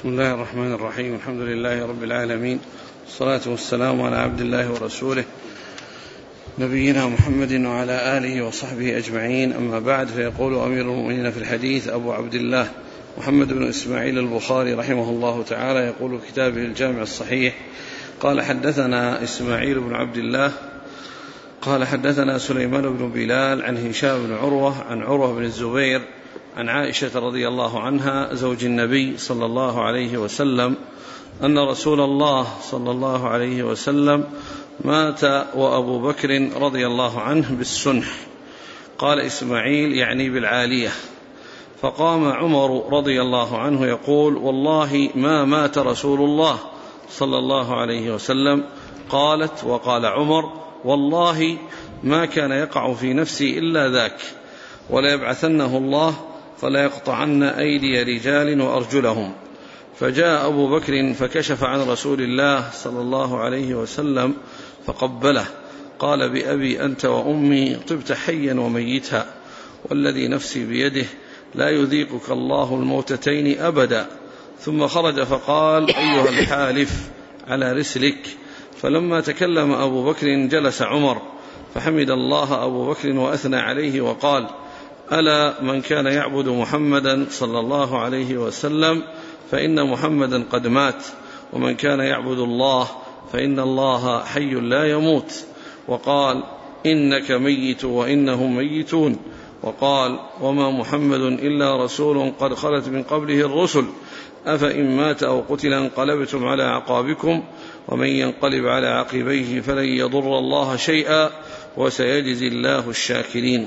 بسم الله الرحمن الرحيم. الحمد لله رب العالمين، والصلاة والسلام على عبد الله ورسوله نبينا محمد وعلى آله وصحبه أجمعين. أما بعد، فيقول أمير المؤمنين في الحديث أبو عبد الله محمد بن إسماعيل البخاري رحمه الله تعالى، يقول في كتابه الجامع الصحيح: قال حدثنا إسماعيل بن عبد الله قال حدثنا سليمان بن بلال عن هشام بن عروة عن عروة بن الزبير عن عائشة رضي الله عنها زوج النبي صلى الله عليه وسلم أن رسول الله صلى الله عليه وسلم مات وأبو بكر رضي الله عنه بالسنح. قال إسماعيل يعني بالعالية. فقام عمر رضي الله عنه يقول: والله ما مات رسول الله صلى الله عليه وسلم. قالت: وقال عمر: والله ما كان يقع في نفسي إلا ذاك، ولا يبعثنه الله فلا يقطعن أيدي رجال وأرجلهم. فجاء أبو بكر فكشف عن رسول الله صلى الله عليه وسلم فقبله. قال: بأبي أنت وأمي طبت حيا وميتا، والذي نفسي بيده لا يذيقك الله الموتتين أبدا. ثم خرج فقال: أيها الحالف على رسلك. فلما تكلم أبو بكر جلس عمر، فحمد الله أبو بكر وأثنى عليه وقال: ألا من كان يعبد محمدا صلى الله عليه وسلم فإن محمدا قد مات، ومن كان يعبد الله فإن الله حي لا يموت. وقال: إنك ميت وإنهم ميتون. وقال: وما محمد إلا رسول قد خلت من قبله الرسل، أفإن مات أو قتل انقلبتم على أعقابكم، ومن ينقلب على عقبيه فلن يضر الله شيئا، وسيجزي الله الشاكرين.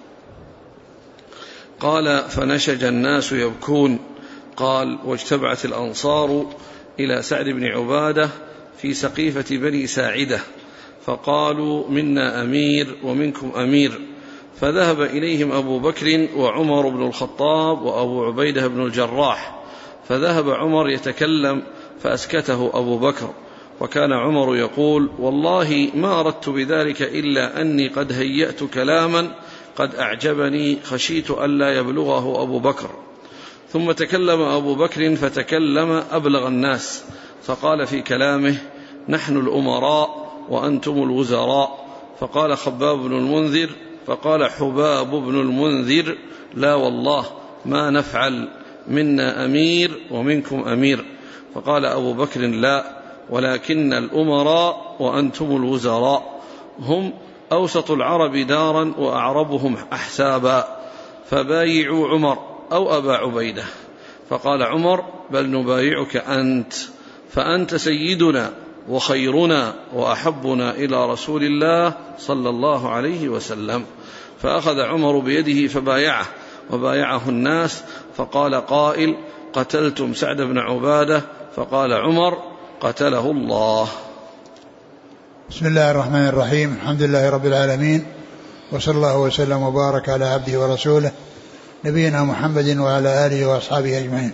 قال: فنشج الناس يبكون. قال: واجتمعت الأنصار إلى سعد بن عبادة في سقيفة بني ساعدة، فقالوا: منا أمير ومنكم أمير. فذهب إليهم أبو بكر وعمر بن الخطاب وأبو عبيدة بن الجراح. فذهب عمر يتكلم فأسكته أبو بكر، وكان عمر يقول: والله ما أردت بذلك إلا أني قد هيأت كلاما قد أعجبني خشيت ألا يبلغه أبو بكر. ثم تكلم أبو بكر فتكلم أبلغ الناس، فقال في كلامه: نحن الأمراء وأنتم الوزراء. فقال خباب بن المنذر فقال حباب بن المنذر: لا والله ما نفعل، منا أمير ومنكم أمير. فقال أبو بكر: لا، ولكن الأمراء وأنتم الوزراء، هم أوسط العرب دارا وأعربهم أحسابا، فبايعوا عمر أو أبا عبيدة. فقال عمر: بل نبايعك أنت، فأنت سيدنا وخيرنا وأحبنا إلى رسول الله صلى الله عليه وسلم. فأخذ عمر بيده فبايعه، وبايعه الناس. فقال قائل: قتلتم سعد بن عبادة؟ فقال عمر: قتله الله. بسم الله الرحمن الرحيم. الحمد لله رب العالمين، وصلى الله وسلم وبارك على عبده ورسوله نبينا محمد وعلى آله وأصحابه أجمعين.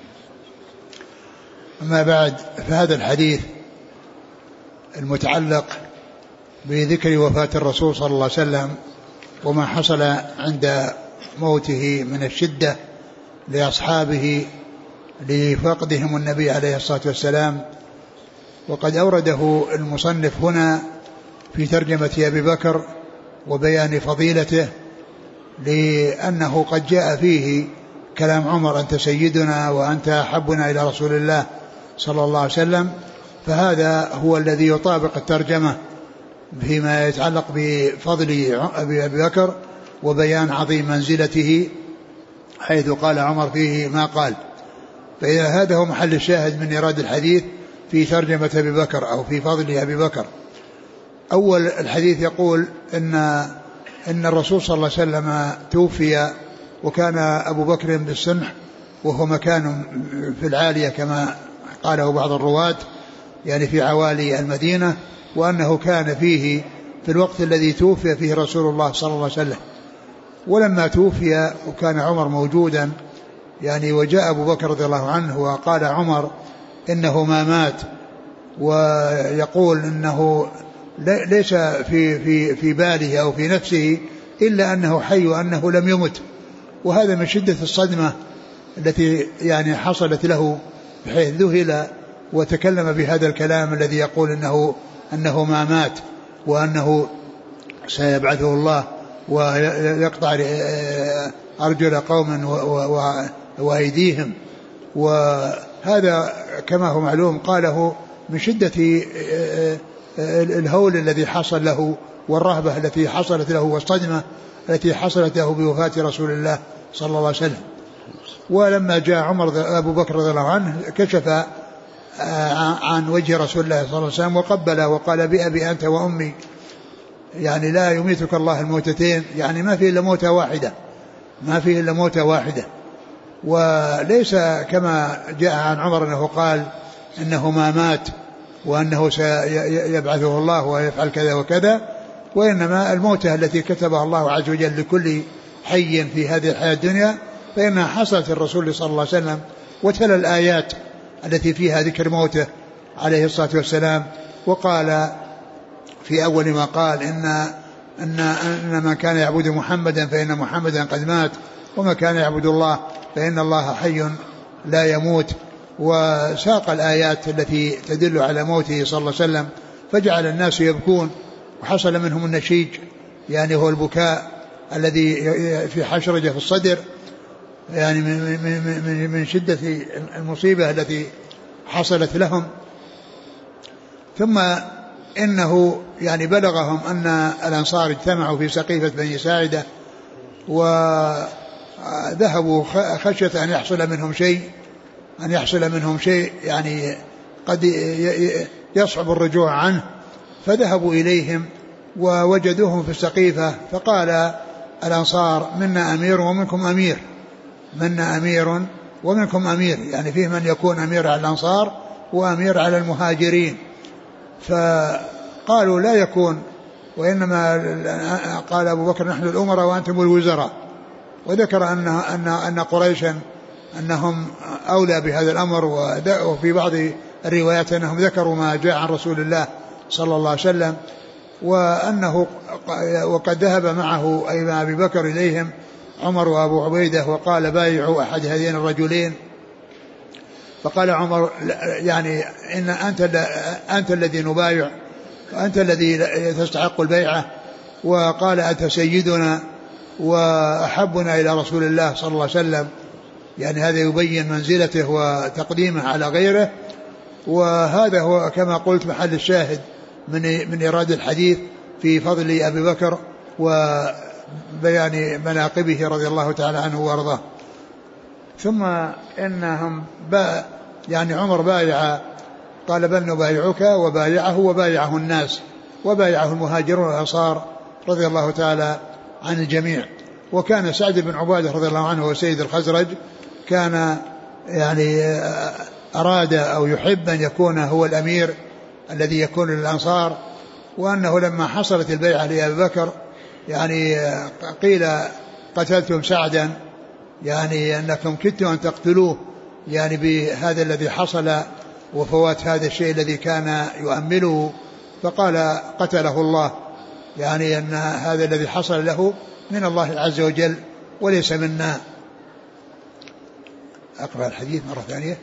أما بعد، فهذا الحديث المتعلق بذكر وفاة الرسول صلى الله عليه وسلم وما حصل عند موته من الشدة لأصحابه لفقدهم النبي عليه الصلاة والسلام، وقد أورده المصنف هنا في ترجمة أبي بكر وبيان فضيلته، لأنه قد جاء فيه كلام عمر: أنت سيدنا وأنت أحبنا إلى رسول الله صلى الله عليه وسلم. فهذا هو الذي يطابق الترجمة فيما يتعلق بفضل أبي بكر وبيان عظيم منزلته، حيث قال عمر فيه ما قال. فإذا هذا هو محل الشاهد من إيراد الحديث في ترجمة أبي بكر أو في فضل أبي بكر. أول الحديث يقول إن الرسول صلى الله عليه وسلم توفي، وكان أبو بكر بالسنح، وهو مكان في العالية كما قاله بعض الرواة، يعني في عوالي المدينة، وأنه كان فيه في الوقت الذي توفي فيه رسول الله صلى الله عليه وسلم. ولما توفي وكان عمر موجودا، يعني وجاء أبو بكر رضي الله عنه وقال عمر إنه ما مات، ويقول إنه ليس في باله أو في نفسه إلا أنه حي وأنه لم يمت. وهذا من شدة الصدمة التي يعني حصلت له بحيث ذهل وتكلم بهذا الكلام الذي يقول أنه ما مات وأنه سيبعثه الله ويقطع أرجل قوم وأيديهم. وهذا كما هو معلوم قاله من شدة الهول الذي حصل له والرهبة التي حصلت له والصدمة التي حصلت له بوفاة رسول الله صلى الله عليه وسلم. ولما جاء أبو بكر رضي الله عنه كشف عن وجه رسول الله صلى الله عليه وسلم وقبله وقال بأبي أنت وأمي، يعني لا يميتك الله الموتتين، يعني ما فيه إلا موتة واحدة، ما فيه إلا موتة واحدة. وليس كما جاء عن عمر أنه قال إنه ما مات وأنه سيبعثه الله ويفعل كذا وكذا، وإنما الموتة التي كتبها الله عز وجل لكل حي في هذه الحياة الدنيا فإنها حصلت الرسول صلى الله عليه وسلم، وتلا الآيات التي فيها ذكر موته عليه الصلاة والسلام. وقال في أول ما قال إن من كان يعبد محمدا فإن محمدا قد مات، وما كان يعبد الله فإن الله حي لا يموت. وساق الآيات التي تدل على موته صلى الله عليه وسلم، فجعل الناس يبكون وحصل منهم النشيج، يعني هو البكاء الذي في حشرجة في الصدر، يعني من شدة المصيبة التي حصلت لهم. ثم إنه يعني بلغهم أن الأنصار اجتمعوا في سقيفة بني ساعدة وذهبوا خشية أن يحصل منهم شيء يعني قد يصعب الرجوع عنه، فذهبوا إليهم ووجدوهم في السقيفة. فقال الأنصار منا أمير ومنكم أمير، منا أمير ومنكم أمير، يعني فيه من يكون أمير على الأنصار وأمير على المهاجرين. فقالوا لا يكون، وإنما قال أبو بكر نحن الأمراء وأنتم الوزراء. وذكر أن قريشا أنهم أولى بهذا الأمر، وفي بعض الروايات أنهم ذكروا ما جاء عن رسول الله صلى الله عليه وسلم، وأنه وقد ذهب معه أي مع أبي بكر إليهم عمر وأبو عبيدة وقال بايعوا أحد هذين الرجلين. فقال عمر يعني إن أنت الذي نبايع، أنت الذي تستحق البيعة. وقال أنت سيدنا وأحبنا إلى رسول الله صلى الله عليه وسلم، يعني هذا يبين منزلته وتقديمه على غيره. وهذا هو كما قلت محل الشاهد من إيراد الحديث في فضل أبي بكر وبيان مناقبه رضي الله تعالى عنه وارضاه. ثم إنهم يعني عمر بايع، قال بل نبايعك، وبايعه الناس، وبايعه المهاجرون والأنصار رضي الله تعالى عن الجميع. وكان سعد بن عبادة رضي الله عنه وسيد الخزرج كان يعني أراد أو يحب أن يكون هو الأمير الذي يكون للأنصار، وأنه لما حصلت البيعة لأبي بكر يعني قيل قتلتم سعدا، يعني أنكم كدتم أن تقتلوه يعني بهذا الذي حصل وفوات هذا الشيء الذي كان يؤمله. فقال قتله الله، يعني أن هذا الذي حصل له من الله عز وجل وليس منا. أقرأ الحديث مرة ثانية.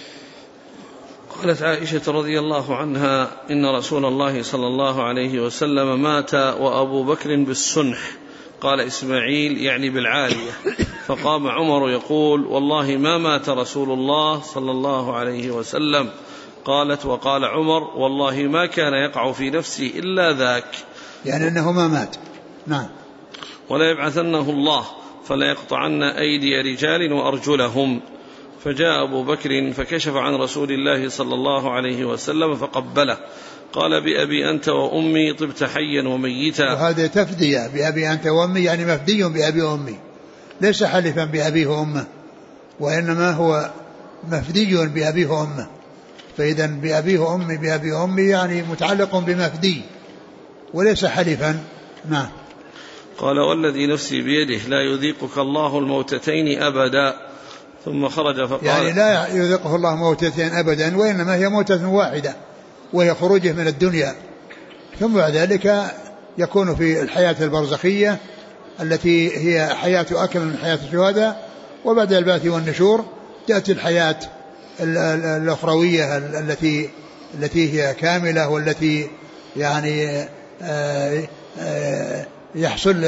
قالت عائشة رضي الله عنها إن رسول الله صلى الله عليه وسلم مات وأبو بكر بالسنح، قال إسماعيل يعني بالعالية، فقام عمر يقول والله ما مات رسول الله صلى الله عليه وسلم. قالت وقال عمر والله ما كان يقع في نفسي إلا ذاك، يعني أنه ما مات. نعم. ولا يبعثنه الله فلا يقطعن أيدي رجال وأرجلهم. فجاء أبو بكر فكشف عن رسول الله صلى الله عليه وسلم فقبله، قال بأبي أنت وأمي طبت حيا وميتا. وهذا تفدية بأبي أنت وأمي، يعني مفدي بأبي وأمي، ليس حلفا بأبيه وأمه، وإنما هو مفدي بأبيه وأمه. فإذا بأبيه وأمي بأبي وأمي يعني متعلق بمفدي وليس حلفا. نعم. قال والذي نفسي بيده لا يذيقك الله الموتتين أبدا. ثم خرج فقال يعني لا يذيقه الله موتتين أبدا، وإنما هي موتة واحدة وهي خروجه من الدنيا، ثم بعد ذلك يكون في الحياة البرزخية التي هي حياة أكمل من حياة الشهداء، وبعد البعث والنشور تأتي الحياة الأخروية التي هي كاملة، والتي يعني يحصل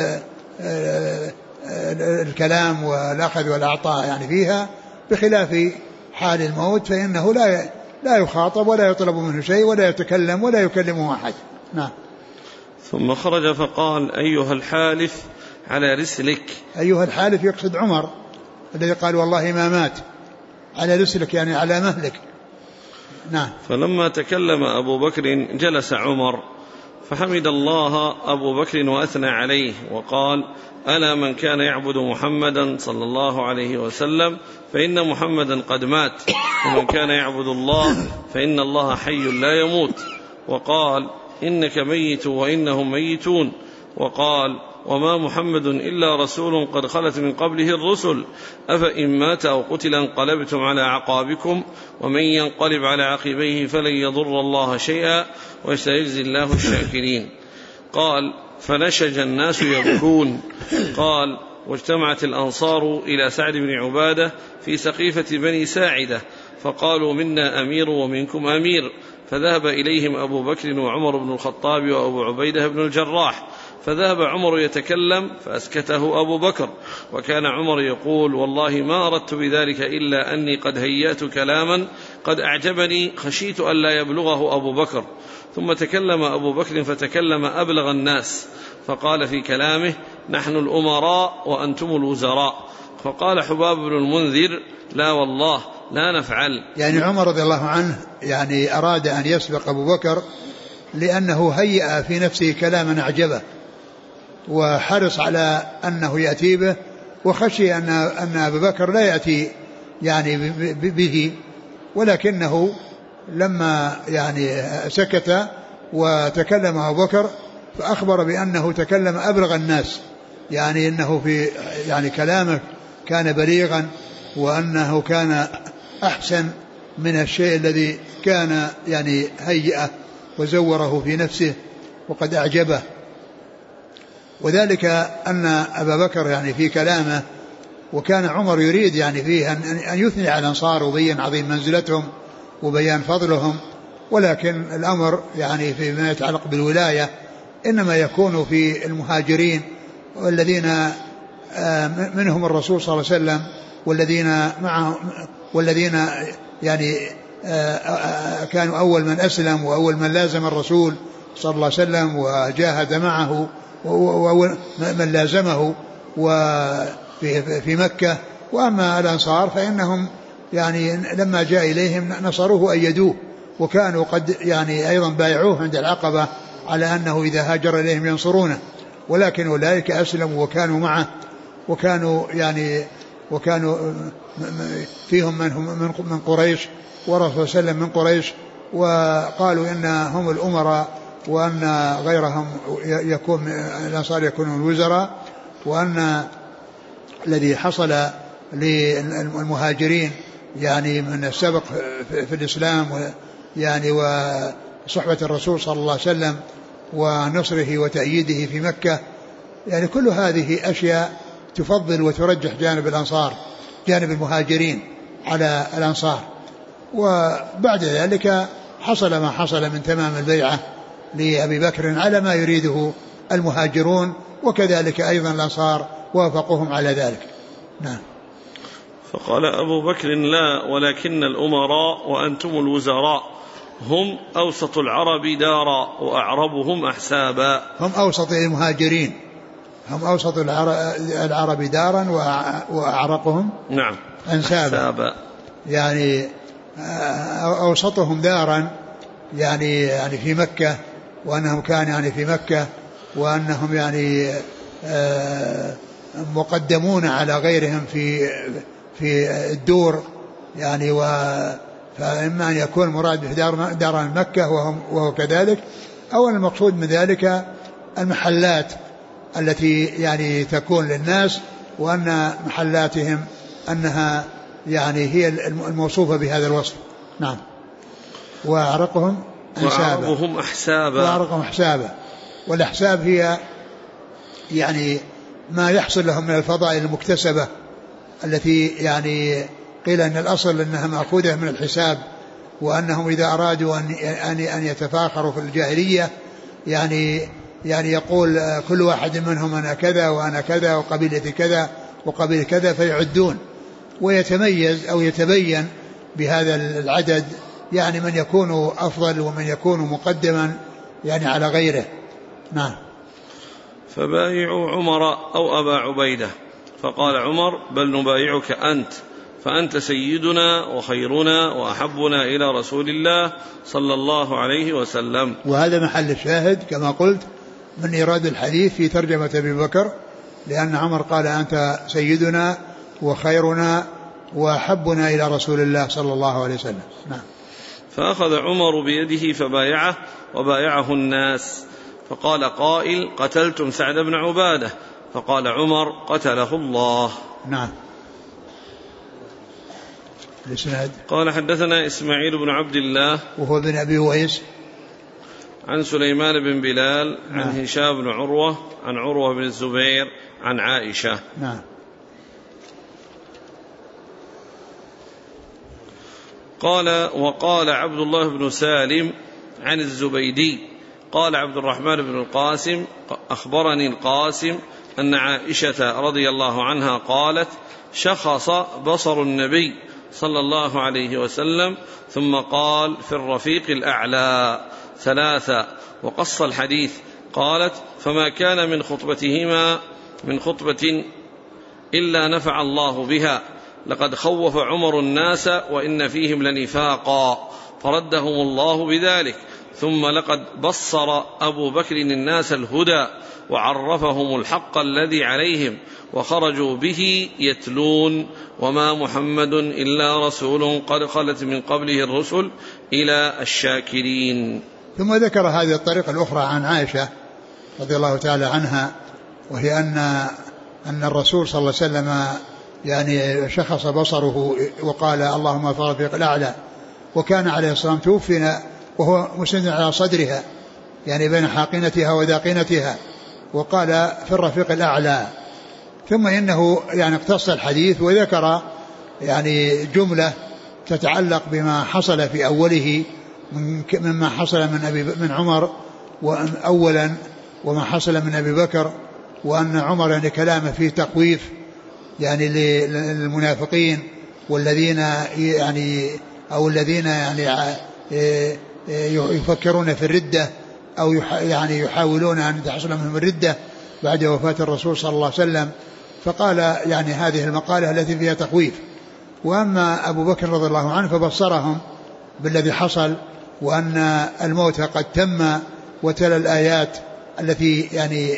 الكلام والأخذ والأعطاء يعني فيها، بخلاف حال الموت فإنه لا يخاطب ولا يطلب منه شيء ولا يتكلم ولا يكلمه أحد. نعم. ثم خرج فقال: أيها الحالف على رسلك. أيها الحالف يقصد عمر الذي قال والله ما مات، على رسلك يعني على مهلك. نعم. فلما تكلم أبو بكر جلس عمر، فحمد الله أبو بكر وأثنى عليه وقال: ألا من كان يعبد محمدا صلى الله عليه وسلم فإن محمدا قد مات، ومن كان يعبد الله فإن الله حي لا يموت. وقال: إنك ميت وإنهم ميتون. وقال: وما محمد إلا رسول قد خلت من قبله الرسل، أفإن مات أو قتل انقلبتم على عقابكم، ومن ينقلب على عقبيه فلن يضر الله شيئا وسيجزي الله الشاكرين. قال: فنشج الناس يبكون. قال: واجتمعت الأنصار إلى سعد بن عبادة في سقيفة بني ساعدة، فقالوا: منا أمير ومنكم أمير. فذهب إليهم أبو بكر وعمر بن الخطاب وأبو عبيدة بن الجراح، فذهب عمر يتكلم فأسكته أبو بكر، وكان عمر يقول: والله ما أردت بذلك إلا أني قد هيأت كلاما قد أعجبني خشيت أن لا يبلغه أبو بكر. ثم تكلم أبو بكر فتكلم أبلغ الناس، فقال في كلامه: نحن الأمراء وأنتم الوزراء. فقال حباب بن المنذر: لا والله لا نفعل. يعني عمر رضي الله عنه يعني أراد أن يسبق أبو بكر لأنه هيأ في نفسه كلاما أعجبه، وحرص على أنه يأتي به، وخشي أن أبو بكر لا يأتي يعني به، ولكنه لما يعني سكت وتكلم أبو بكر فأخبر بأنه تكلم أبلغ الناس، يعني أنه في يعني كلامه كان بليغا، وأنه كان أحسن من الشيء الذي كان يعني هيئه وزوره في نفسه وقد أعجبه. وذلك أن أبا بكر يعني في كلامه، وكان عمر يريد يعني فيه أن يثني على الأنصار وبين عظيم منزلتهم وبيان فضلهم، ولكن الأمر يعني فيما يتعلق بالولاية إنما يكون في المهاجرين والذين منهم الرسول صلى الله عليه وسلم والذين معه، والذين يعني كانوا أول من أسلم وأول من لازم الرسول صلى الله عليه وسلم وجاهد معه، وأول من لازمه في مكة. وأما الأنصار فإنهم يعني لما جاء إليهم نصروه وأيدوه، وكانوا قد يعني أيضا بايعوه عند العقبة على أنه إذا هاجر إليهم ينصرونه، ولكن أولئك أسلموا وكانوا معه، وكانوا فيهم من قريش، ورسول صلى الله عليه وسلم من قريش، وقالوا إن هم الأمراء وأن غيرهم يكون الأنصار يكونون الوزراء، وأن الذي حصل للمهاجرين يعني من السبق في الإسلام يعني وصحبة الرسول صلى الله عليه وسلم ونصره وتأييده في مكة، يعني كل هذه أشياء تفضل وترجح جانب الأنصار، جانب المهاجرين على الأنصار. وبعد ذلك حصل ما حصل من تمام البيعة لأبي بكر على ما يريده المهاجرون، وكذلك أيضا الأنصار وافقوهم على ذلك. نعم. فقال أبو بكر: لا، ولكن الأمراء وأنتم الوزراء، هم أوسط العرب دارا وأعربهم أحسابا. هم أوسط المهاجرين، هم أوسط العرب دارا وأعرقهم نعم أنسابا، يعني أوسطهم دارا يعني في مكة، وأنهم كانوا يعني في مكة، وأنهم يعني مقدمون على غيرهم في الدور يعني، فإما أن يكون مراد بدار مكة وهو كذلك، أو المقصود من ذلك المحلات التي يعني تكون للناس، وأن محلاتهم أنها يعني هي الموصوفة بهذا الوصف. نعم. وأعرقهم أحسابا. والأحساب هي يعني ما يحصل لهم من الفضائل المكتسبة التي يعني قيل إن الأصل أنها مأخوذة من الحساب، وأنهم إذا أرادوا أن يتفاخروا في الجاهلية يعني يقول كل واحد منهم أنا كذا وأنا كذا وقبيلتي كذا وقبيلة كذا، فيعدون، ويتميز أو يتبين بهذا العدد يعني من يكون أفضل ومن يكون مقدما يعني على غيره. نعم. فبايعوا عمر أو أبا عبيدة، فقال عمر بل نبايعك أنت، فأنت سيدنا وخيرنا وأحبنا إلى رسول الله صلى الله عليه وسلم. وهذا محل الشاهد كما قلت من إيراد الحديث في ترجمة أبي بكر، لأن عمر قال أنت سيدنا وخيرنا وأحبنا إلى رسول الله صلى الله عليه وسلم. نعم. فأخذ عمر بيده فبايعه وبايعه الناس، فقال قائل قتلتم سعد بن عبادة، فقال عمر قتله الله. نعم. الإسناد قال حدثنا إسماعيل بن عبد الله وهو بن أبي ويس عن سليمان بن بلال عن هشام بن عروة عن عروة بن الزبير عن عائشة. نعم. قال وقال عبد الله بن سالم عن الزبيدي قال عبد الرحمن بن القاسم أخبرني القاسم أن عائشة رضي الله عنها قالت شخص بصر النبي صلى الله عليه وسلم ثم قال في الرفيق الأعلى ثلاثة وقص الحديث. قالت فما كان من خطبتهما من خطبة إلا نفع الله بها، لقد خوف عمر الناس وإن فيهم لنفاقا فردهم الله بذلك، ثم لقد بصر أبو بكر الناس الهدى وعرفهم الحق الذي عليهم وخرجوا به يتلون وما محمد إلا رسول قد خلت من قبله الرسل إلى الشاكرين. ثم ذكر هذه الطريقة الأخرى عن عائشة رضي الله تعالى عنها، وهي أن الرسول صلى الله عليه وسلم يعني شخص بصره وقال اللهم في الرفيق الأعلى، وكان عليه الصلاة والسلام توفي وهو مسند على صدرها يعني بين حاقنتها وذاقنتها، وقال في الرفيق الأعلى. ثم إنه يعني اقتص الحديث وذكر يعني جملة تتعلق بما حصل في أوله مما حصل من عمر أولا وما حصل من أبي بكر، وأن عمر يعني كلامه فيه تقويف يعني للمنافقين والذين يعني أو الذين يعني يفكرون في الردة أو يعني يحاولون أن تحصل منهم الردة بعد وفاة الرسول صلى الله عليه وسلم، فقال يعني هذه المقالة التي فيها تخويف. وأما أبو بكر رضي الله عنه فبصرهم بالذي حصل وأن الموت قد تم، وتلا الآيات التي يعني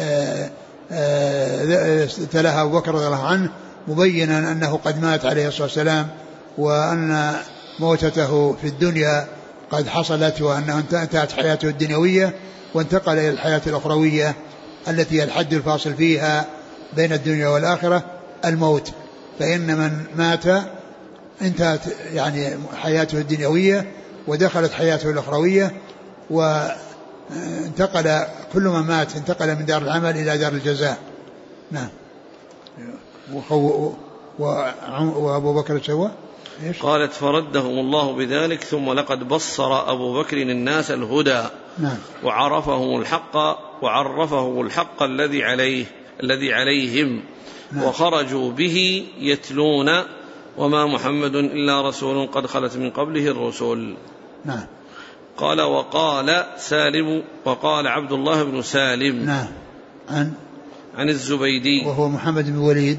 تلاها أبو بكر رضي الله عنه مبينا أنه قد مات عليه الصلاة والسلام، وأن موتته في الدنيا قد حصلت، وأنه انتهت حياته الدنيوية وانتقل إلى الحياة الأخروية التي الحد الفاصل فيها بين الدنيا والآخرة الموت، فإن من مات انتهت يعني حياته الدنيوية ودخلت حياته الأخروية، وانتقل كل من مات انتقل من دار العمل إلى دار الجزاء. نعم. وأبو بكر سوى قالت فردهم الله بذلك، ثم لقد بصر أبو بكر الناس الهدى نعم. وعرفهم الحق الذي عليهم نعم. وخرجوا به يتلون وما محمد إلا رسول قد خلت من قبله الرسل. نعم. قال وقال عبد الله بن سالم نعم. عن الزبيدي وهو محمد بن وليد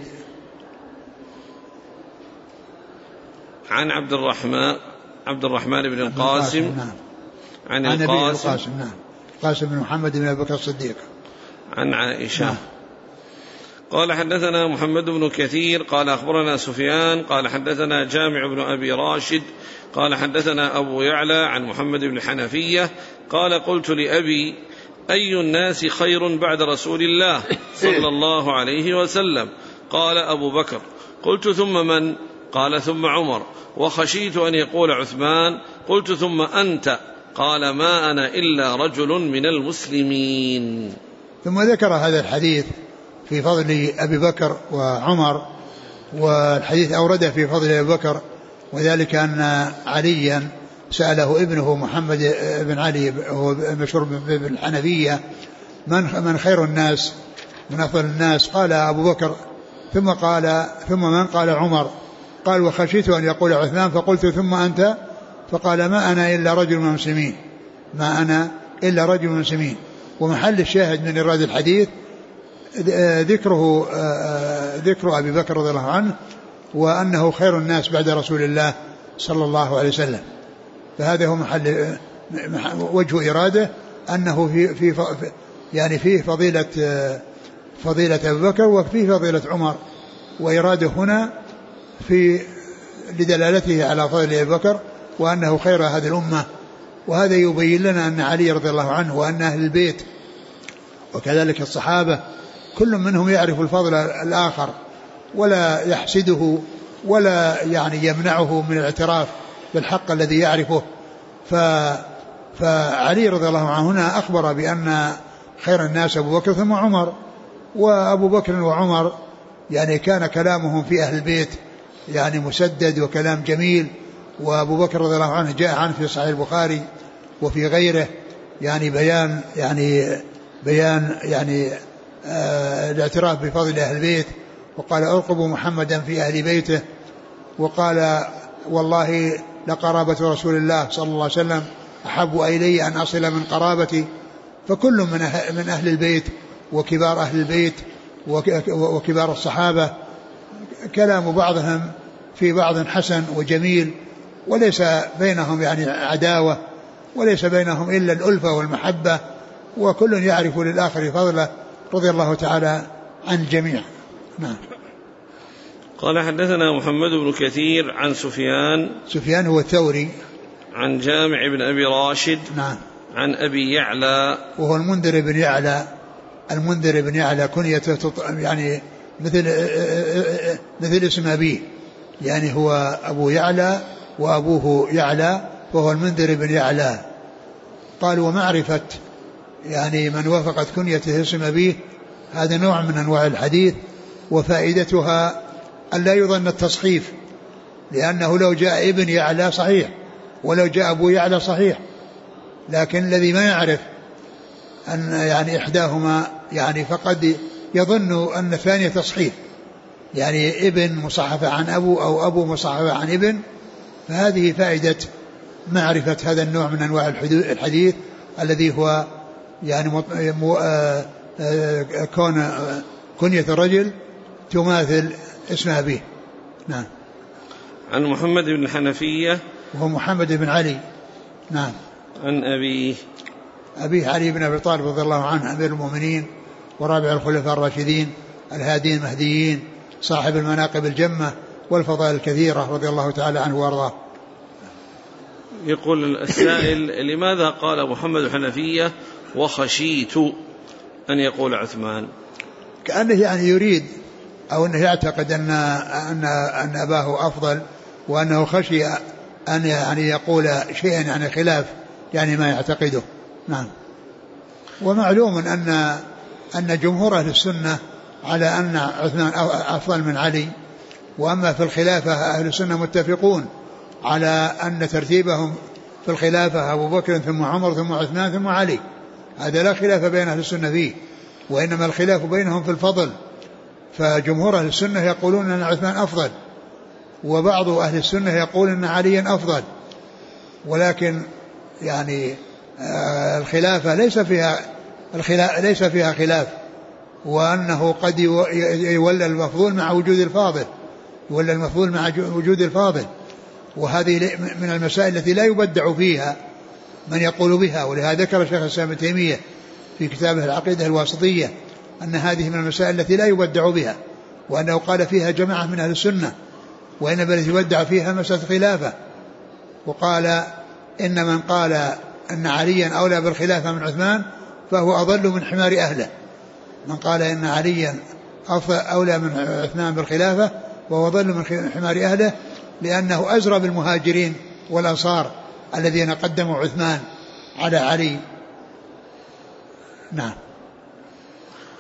عن عبد الرحمن بن القاسم نعم. عن القاسم نعم. قاسم بن محمد بن أبي بكر الصديق عن عائشة. نعم. قال حدثنا محمد بن كثير قال أخبرنا سفيان قال حدثنا جامع بن أبي راشد قال حدثنا أبو يعلى عن محمد بن حنفية قال قلت لأبي أي الناس خير بعد رسول الله صلى الله عليه وسلم؟ قال أبو بكر. قلت ثم من؟ قال ثم عمر، وخشيت أن يقول عثمان. قلت ثم أنت؟ قال ما أنا إلا رجل من المسلمين. ثم ذكر هذا الحديث في فضل أبي بكر وعمر، والحديث أورده في فضل أبي بكر، وذلك أن عليا سأله ابنه محمد بن علي هو مشهور بالحنفية من خير الناس من أفضل الناس؟ قال أبو بكر، ثم من؟ قال عمر. قال وخشيت أن يقول عثمان فقلت ثم أنت؟ فقال ما أنا إلا رجل من المسلمين، ما أنا إلا رجل من المسلمين. ومحل الشاهد من إيراد الحديث ذكر أبي بكر رضي الله عنه وأنه خير الناس بعد رسول الله صلى الله عليه وسلم. فهذا هو محل وجه إراده أنه فيه فضيلة أبي بكر وفيه فضيلة عمر، وإراده هنا لدلالته على فضل أبي بكر وأنه خير هذه الأمة. وهذا يبين لنا أن علي رضي الله عنه وأن أهل البيت وكذلك الصحابة كل منهم يعرف الفضل الآخر ولا يحسده ولا يمنعه من الاعتراف بالحق الذي يعرفه. فعلي رضي الله عنه هنا أخبر بأن خير الناس أبو بكر ثم عمر، وأبو بكر وعمر كان كلامهم في أهل البيت مسدد وكلام جميل. وأبو بكر رضي الله عنه جاء عنه في صحيح البخاري وفي غيره بيان الاعتراف بفضل أهل البيت، وقال أرقبوا محمدا في أهل بيته، وقال والله لقرابة رسول الله صلى الله عليه وسلم أحب إلي أن أصل من قرابتي. فكل من أهل البيت وكبار أهل البيت وكبار الصحابة كلام بعضهم في بعض حسن وجميل، وليس بينهم عداوة، وليس بينهم إلا الألفة والمحبة، وكل يعرف للآخر فضله رضي الله تعالى عن الجميع. نعم. قال حدثنا محمد بن كثير عن سفيان هو الثوري عن جامع بن أبي راشد. نعم. عن أبي يعلى وهو المنذر بن يعلى كنيته مثل اسم أبيه، هو أبو يعلى وأبوه يعلى، وهو المنذر بن يعلى. قال ومعرفة من وافقت كنيته اسم أبيه هذا نوع من أنواع الحديث، وفائدتها أن لا يظن التصحيف، لأنه لو جاء ابن يعلى صحيح ولو جاء أبو يعلى صحيح، لكن الذي ما يعرف أن إحداهما فقد يظن أن الثانية تصحيف، ابن مصحفة عن أبو أو أبو مصحفة عن ابن. فهذه فائدة معرفة هذا النوع من أنواع الحديث الذي هو كون كنية الرجل تماثل اسم أبيه. نعم. عن محمد بن الحنفية وهو محمد بن علي. نعم. عن أبيه علي بن أبي طالب رضي الله عنه أمير المؤمنين ورابع الخلفاء الراشدين الهادين المهديين صاحب المناقب الجمة والفضائل الكثيرة رضي الله تعالى عنه وارضاه. يقول السائل لماذا قال محمد الحنفية وخشيت أن يقول عثمان؟ كأنه يريد أو أنه يعتقد أن أباه أفضل، وأنه خشي أن يقول شيئا خلاف ما يعتقده. نعم. ومعلوم أن جمهور أهل السنة على أن عثمان أفضل من علي. وأما في الخلافة أهل السنة متفقون على أن ترتيبهم في الخلافة أبو بكر ثم عمر ثم عثمان ثم علي، هذا لا خلاف بين أهل السنة فيه، وإنما الخلاف بينهم في الفضل. فجمهور أهل السنة يقولون أن عثمان أفضل، وبعض أهل السنة يقول أن عليا أفضل. ولكن الخلافة ليس فيها خلاف، وأنه قد يولى المفضول مع وجود الفاضل، يولى المفضول مع وجود الفاضل. وهذه من المسائل التي لا يبدع فيها من يقول بها. ولهذا ذكر شيخ الإسلام ابن تيمية في كتابه العقيدة الواسطية أن هذه من المسائل التي لا يبدع بها، وأنه قال فيها جماعة من أهل السنة، وإنما الذي يبدع فيها مسألة خلافة. وقال إن من قال أن عليا أولى بالخلافة من عثمان فهو أضل من حمار أهله. من قال إن عليا أولى من عثمان بالخلافة وهو أضل من حمار أهله، لأنه أزرى بالمهاجرين والأنصار الذين قدموا عثمان على علي. نعم.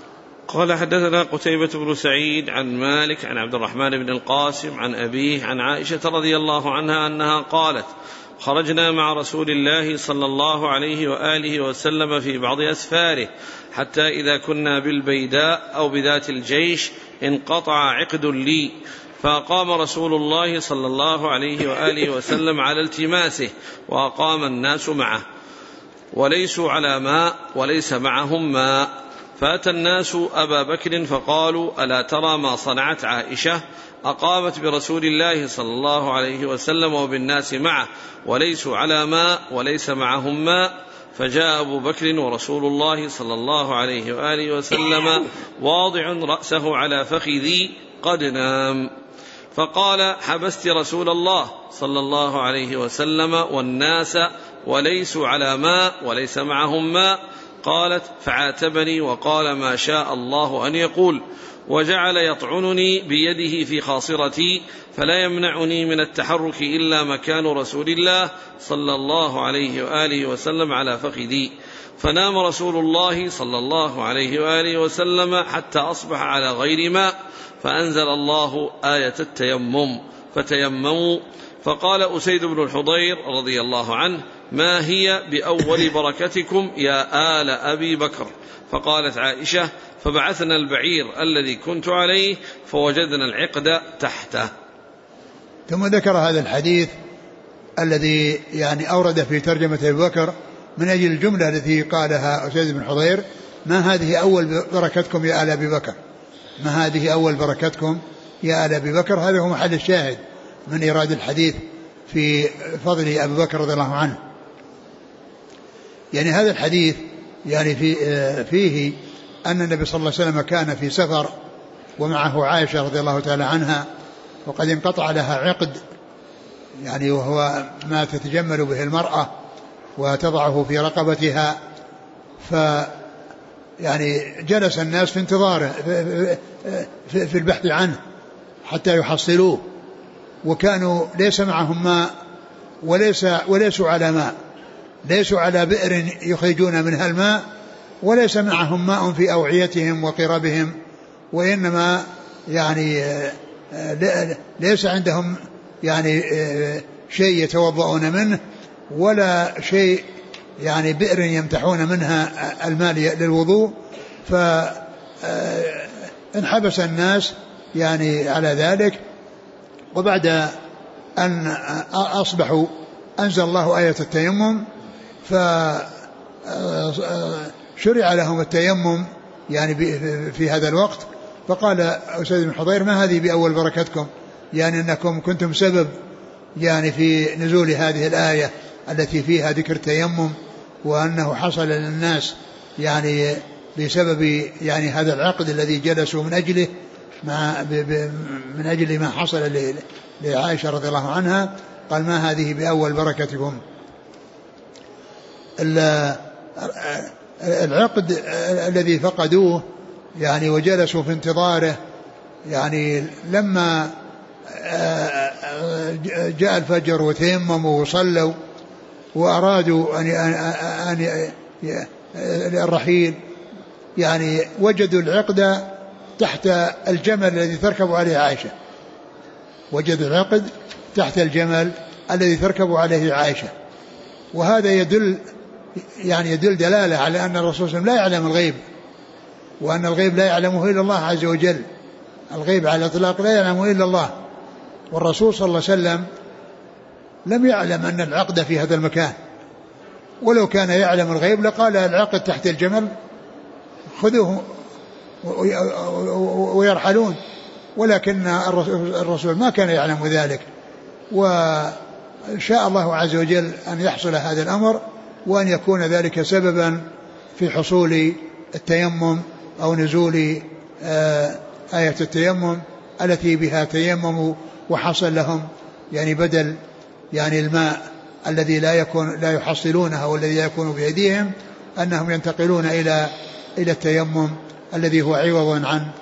قال حدثنا قتيبة بن سعيد عن مالك عن عبد الرحمن بن القاسم عن أبيه عن عائشة رضي الله عنها أنها قالت خرجنا مع رسول الله صلى الله عليه وآله وسلم في بعض أسفاره حتى إذا كنا بالبيداء أو بذات الجيش انقطع عقد لي فأقام رسول الله صلى الله عليه وآله وسلم على التماسه وأقام الناس معه وليسوا على ماء وليس معهم ماء فأتى الناس أبا بكر فقالوا ألا ترى ما صنعت عائشة أقامت برسول الله صلى الله عليه وسلم وبالناس معه وليسوا على ماء وليس معهم ماء فجاء أبو بكر ورسول الله صلى الله عليه وآله وسلم واضع رأسه على فخذي قد نام فقال حبست رسول الله صلى الله عليه وسلم والناس وليسوا على ماء وليس معهم ماء قالت فعاتبني وقال ما شاء الله أن يقول وجعل يطعنني بيده في خاصرتي فلا يمنعني من التحرك إلا مكان رسول الله صلى الله عليه وآله وسلم على فخذي فنام رسول الله صلى الله عليه وآله وسلم حتى أصبح على غير ماء فأنزل الله آية التيمم فتيمموا فقال أسيد بن الحضير رضي الله عنه ما هي بأول بركتكم يا آل أبي بكر فقالت عائشة فبعثنا البعير الذي كنت عليه فوجدنا العقد تحته. ثم ذكر هذا الحديث الذي يعني أورد في ترجمة أبي بكر من أجل الجملة التي قالها أسيد بن حضير ما هذه أول بركتكم يا آل أبي بكر ما هذه أول بركتكم يا آل أبي بكر. هذا هو محل الشاهد من إيراد الحديث في فضل أبي بكر رضي الله عنه. يعني هذا الحديث يعني فيه أن النبي صلى الله عليه وسلم كان في سفر ومعه عائشة رضي الله تعالى عنها وقد انقطع لها عقد يعني وهو ما تتجمل به المرأة وتضعه في رقبتها يعني جلس الناس في انتظاره في البحث عنه حتى يحصلوه وكانوا ليس معهم ماء وليسوا على ماء ليسوا على بئر يخرجون منها الماء وليس معهم ماء في أوعيتهم وقربهم وإنما يعني ليس عندهم يعني شيء يتوضؤون منه ولا شيء يعني بئر يمتحون منها الماء للوضوء. فانحبس الناس يعني على ذلك وبعد أن أصبحوا أنزل الله آية التيمم فشرع لهم التيمم يعني في هذا الوقت. فقال أسيد بن حضير ما هذه بأول بركتكم يعني أنكم كنتم سبب يعني في نزول هذه الآية التي فيها ذكر التيمم وأنه حصل للناس يعني بسبب يعني هذا العقد الذي جلسوا من أجله من أجل ما حصل لعائشة رضي الله عنها. قال ما هذه بأول بركتكم. العقد الذي فقدوه يعني وجلسوا في انتظاره يعني لما جاء الفجر وتيمموا وصلوا وأرادوا أن الرحيل يعني وجدوا العقد تحت الجمل الذي تركب عليه عائشة وجدوا العقد تحت الجمل الذي تركب عليه عائشة. وهذا يدل دلالة على أن الرسول صلى الله عليه وسلم لا يعلم الغيب وأن الغيب لا يعلمه إلا الله عز وجل. الغيب على الإطلاق لا يعلمه إلا الله والرسول صلى الله عليه وسلم لم يعلم أن العقد في هذا المكان ولو كان يعلم الغيب لقال العقد تحت الجمل خذوه ويرحلون ولكن الرسول ما كان يعلم ذلك وشاء الله عز وجل أن يحصل هذا الأمر وأن يكون ذلك سببا في حصول التيمم أو نزول آية التيمم التي بها تيمموا وحصل لهم يعني بدل يعني الماء الذي لا يحصلونه والذي لا يكون بأيديهم أنهم ينتقلون إلى التيمم الذي هو عوض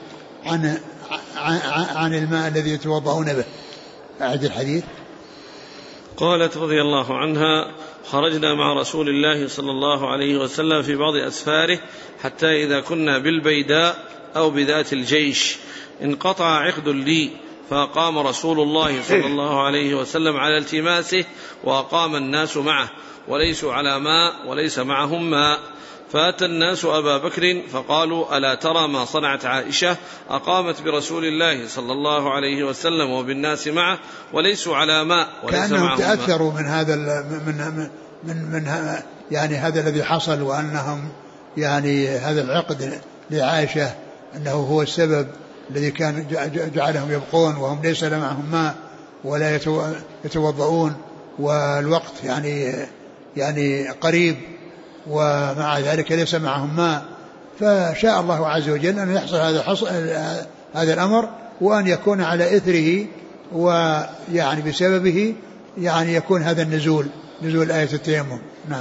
عن الماء الذي يتوضؤون به. أعد الحديث. قالت رضي الله عنها خرجنا مع رسول الله صلى الله عليه وسلم في بعض أسفاره حتى إذا كنا بالبيداء أو بذات الجيش انقطع عقد لي، فأقام رسول الله صلى الله عليه وسلم على التماسه، وأقام الناس معه وليسوا على ماء وليس معهم ماء. فأتى الناس أبا بكر فقالوا: ألا ترى ما صنعت عائشة؟ أقامت برسول الله صلى الله عليه وسلم وبالناس معه وليسوا على ماء وليس معهم ماء. كأنهم تأثروا من هذا من يعني هذا الذي حصل، وأنهم يعني هذا العقد لعائشة أنه هو السبب الذي كان جعلهم يبقون وهم ليس معهم ماء ولا يتوضؤون، والوقت يعني قريب ومع ذلك ليس معهم ماء. فشاء الله عز وجل أن يحصل هذا الأمر، وأن يكون على إثره ويعني بسببه يعني يكون هذا نزول آية التيمم. نعم.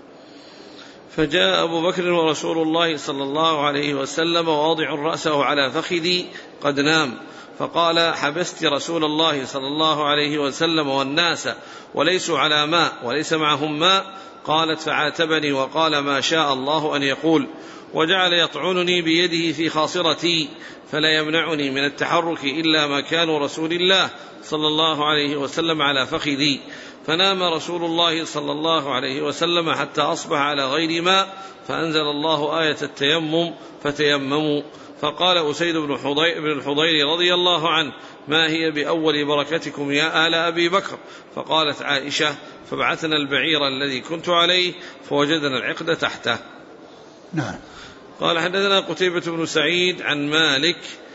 فجاء أبو بكر ورسول الله صلى الله عليه وسلم واضع رأسه على فخذي قد نام، فقال: حبست رسول الله صلى الله عليه وسلم والناس وليسوا على ماء وليس معهم ماء؟ قالت: فعاتبني وقال: ما شاء الله أن يقول، وجعل يطعنني بيده في خاصرتي فلا يمنعني من التحرك إلا مكان رسول الله صلى الله عليه وسلم على فخذي. فنام رسول الله صلى الله عليه وسلم حتى أصبح على غير ماء، فأنزل الله آية التيمم فتيمموا. فقال أسيد بن الحضير رضي الله عنه: ما هي بأول بركتكم يا آل أبي بكر؟ فقالت عائشة: فبعثنا البعير الذي كنت عليه فوجدنا العقد تحته. نعم. قال: حدثنا قتيبة بن سعيد عن مالك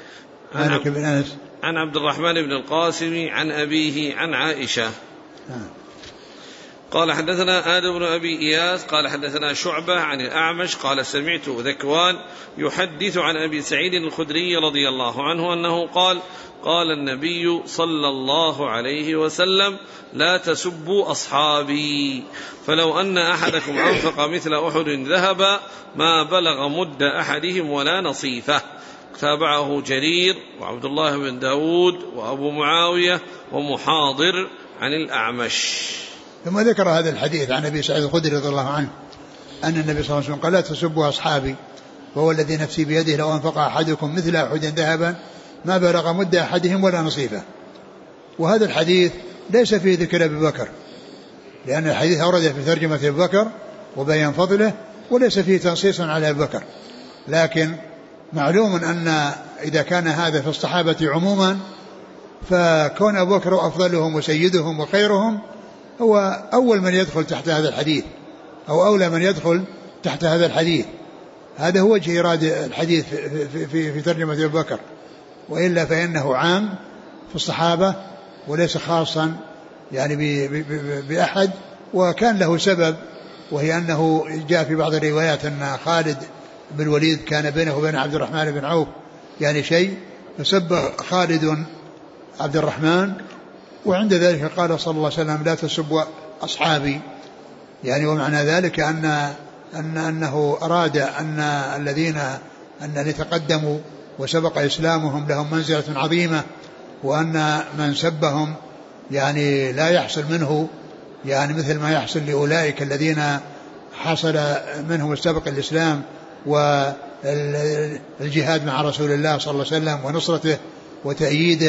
بن أنس عن عبد الرحمن بن القاسم عن أبيه عن عائشة. نعم. قال: حدثنا آدم بن أبي إياس قال: حدثنا شعبة عن الأعمش قال: سمعت ذكوان يحدث عن أبي سعيد الخدري رضي الله عنه أنه قال: قال النبي صلى الله عليه وسلم: لا تسبوا أصحابي، فلو أن أحدكم أنفق مثل أحد ذهبا ما بلغ مد أحدهم ولا نصيفه. تابعه جرير وعبد الله بن داود وأبو معاوية ومحاضر عن الأعمش. ثم ذكر هذا الحديث عن أبي سعيد الخدري رضي الله عنه أن النبي صلى الله عليه وسلم قال: لا تسبوا أصحابي، وهو الذي نفسي بيده لو أنفق أحدكم مثل أحد ذهبا ما بلغ مد أحدهم ولا نصيفه. وهذا الحديث ليس فيه ذكر أبي بكر، لأن الحديث أورد في ترجمة أبي بكر وبيان فضله، وليس فيه تنصيص على أبي بكر. لكن معلوم أن إذا كان هذا في الصحابة عموما، فكون أبو بكر أفضلهم وسيدهم وخيرهم هو أول من يدخل تحت هذا الحديث، أو أولى من يدخل تحت هذا الحديث. هذا هو وجه إيراد الحديث في ترجمة أبي بكر، وإلا فإنه عام في الصحابة وليس خاصا يعني بأحد. وكان له سبب، وهي أنه جاء في بعض الروايات أن خالد بن الوليد كان بينه وبين عبد الرحمن بن عوف يعني شيء، فسب خالد عبد الرحمن، وعند ذلك قال صلى الله عليه وسلم: لا تسبوا أصحابي. يعني ومعنى ذلك أنه أراد أن الذين تقدموا وسبق إسلامهم لهم منزلة عظيمة، وأن من سبهم يعني لا يحصل منه يعني مثل ما يحصل لأولئك الذين حصل منهم السبق الإسلام والجهاد مع رسول الله صلى الله عليه وسلم ونصرته وتأييده.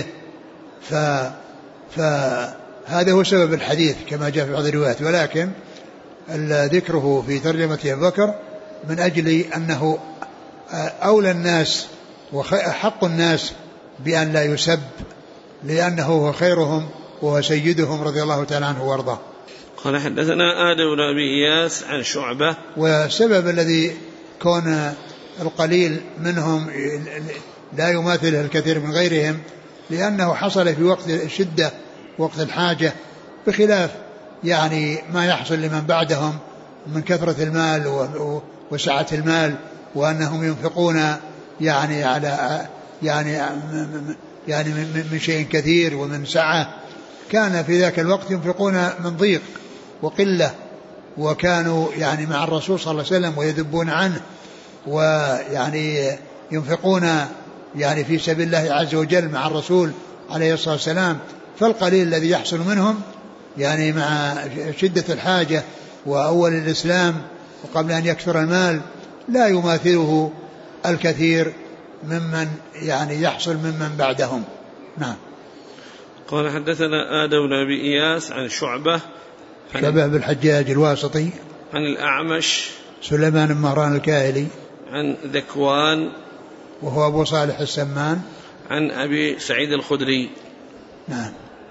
فهذا هو سبب الحديث كما جاء في بعض الروايات، ولكن ذكره في ترجمة أبي بكر من أجل أنه أولى الناس وحق الناس بأن لا يسب، لأنه هو خيرهم وهو سيدهم رضي الله تعالى عنه وارضاه. قال: حدثنا آدم بن أبي إياس عن شعبة. والسبب الذي كون القليل منهم لا يماثله الكثير من غيرهم لأنه حصل في وقت الشدة وقت الحاجة، بخلاف يعني ما يحصل لمن بعدهم من كثرة المال وسعة المال، وأنهم ينفقون يعني على يعني من شيء كثير ومن سعة. كان في ذاك الوقت ينفقون من ضيق وقلة، وكانوا يعني مع الرسول صلى الله عليه وسلم ويذبون عنه، ويعني ينفقون يعني في سبيل الله عز وجل مع الرسول عليه الصلاة والسلام. فالقليل الذي يحصل منهم يعني مع شدة الحاجة وأول الإسلام وقبل أن يكثر المال لا يماثله الكثير ممن يعني يحصل ممن بعدهم. نعم. قال حدثنا آدم بن أبي إياس عن شعبة بن الحجاج الواسطي عن الأعمش سليمان بن مهران الكاهلي عن ذكوان وهو أبو صالح السمان عن أبي سعيد الخدري. نعم.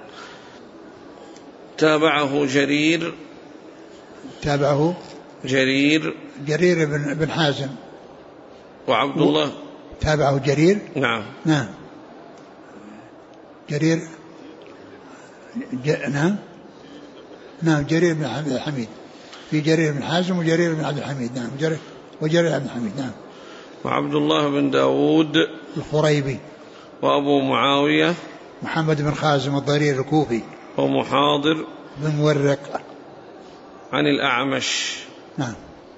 تابعه جرير بن حازم وعبد الله. تابعه جرير. نعم. جرير نعم جرير بن عبد الحميد. في جرير بن حازم وجرير بن عبد الحميد. نعم. وجرير بن عبد الحميد. نعم. وعبد الله بن داود الخريبي. وأبو معاوية محمد بن خازم الضرير الكوفي. ومحاضر بن مورق عن الأعمش. نعم.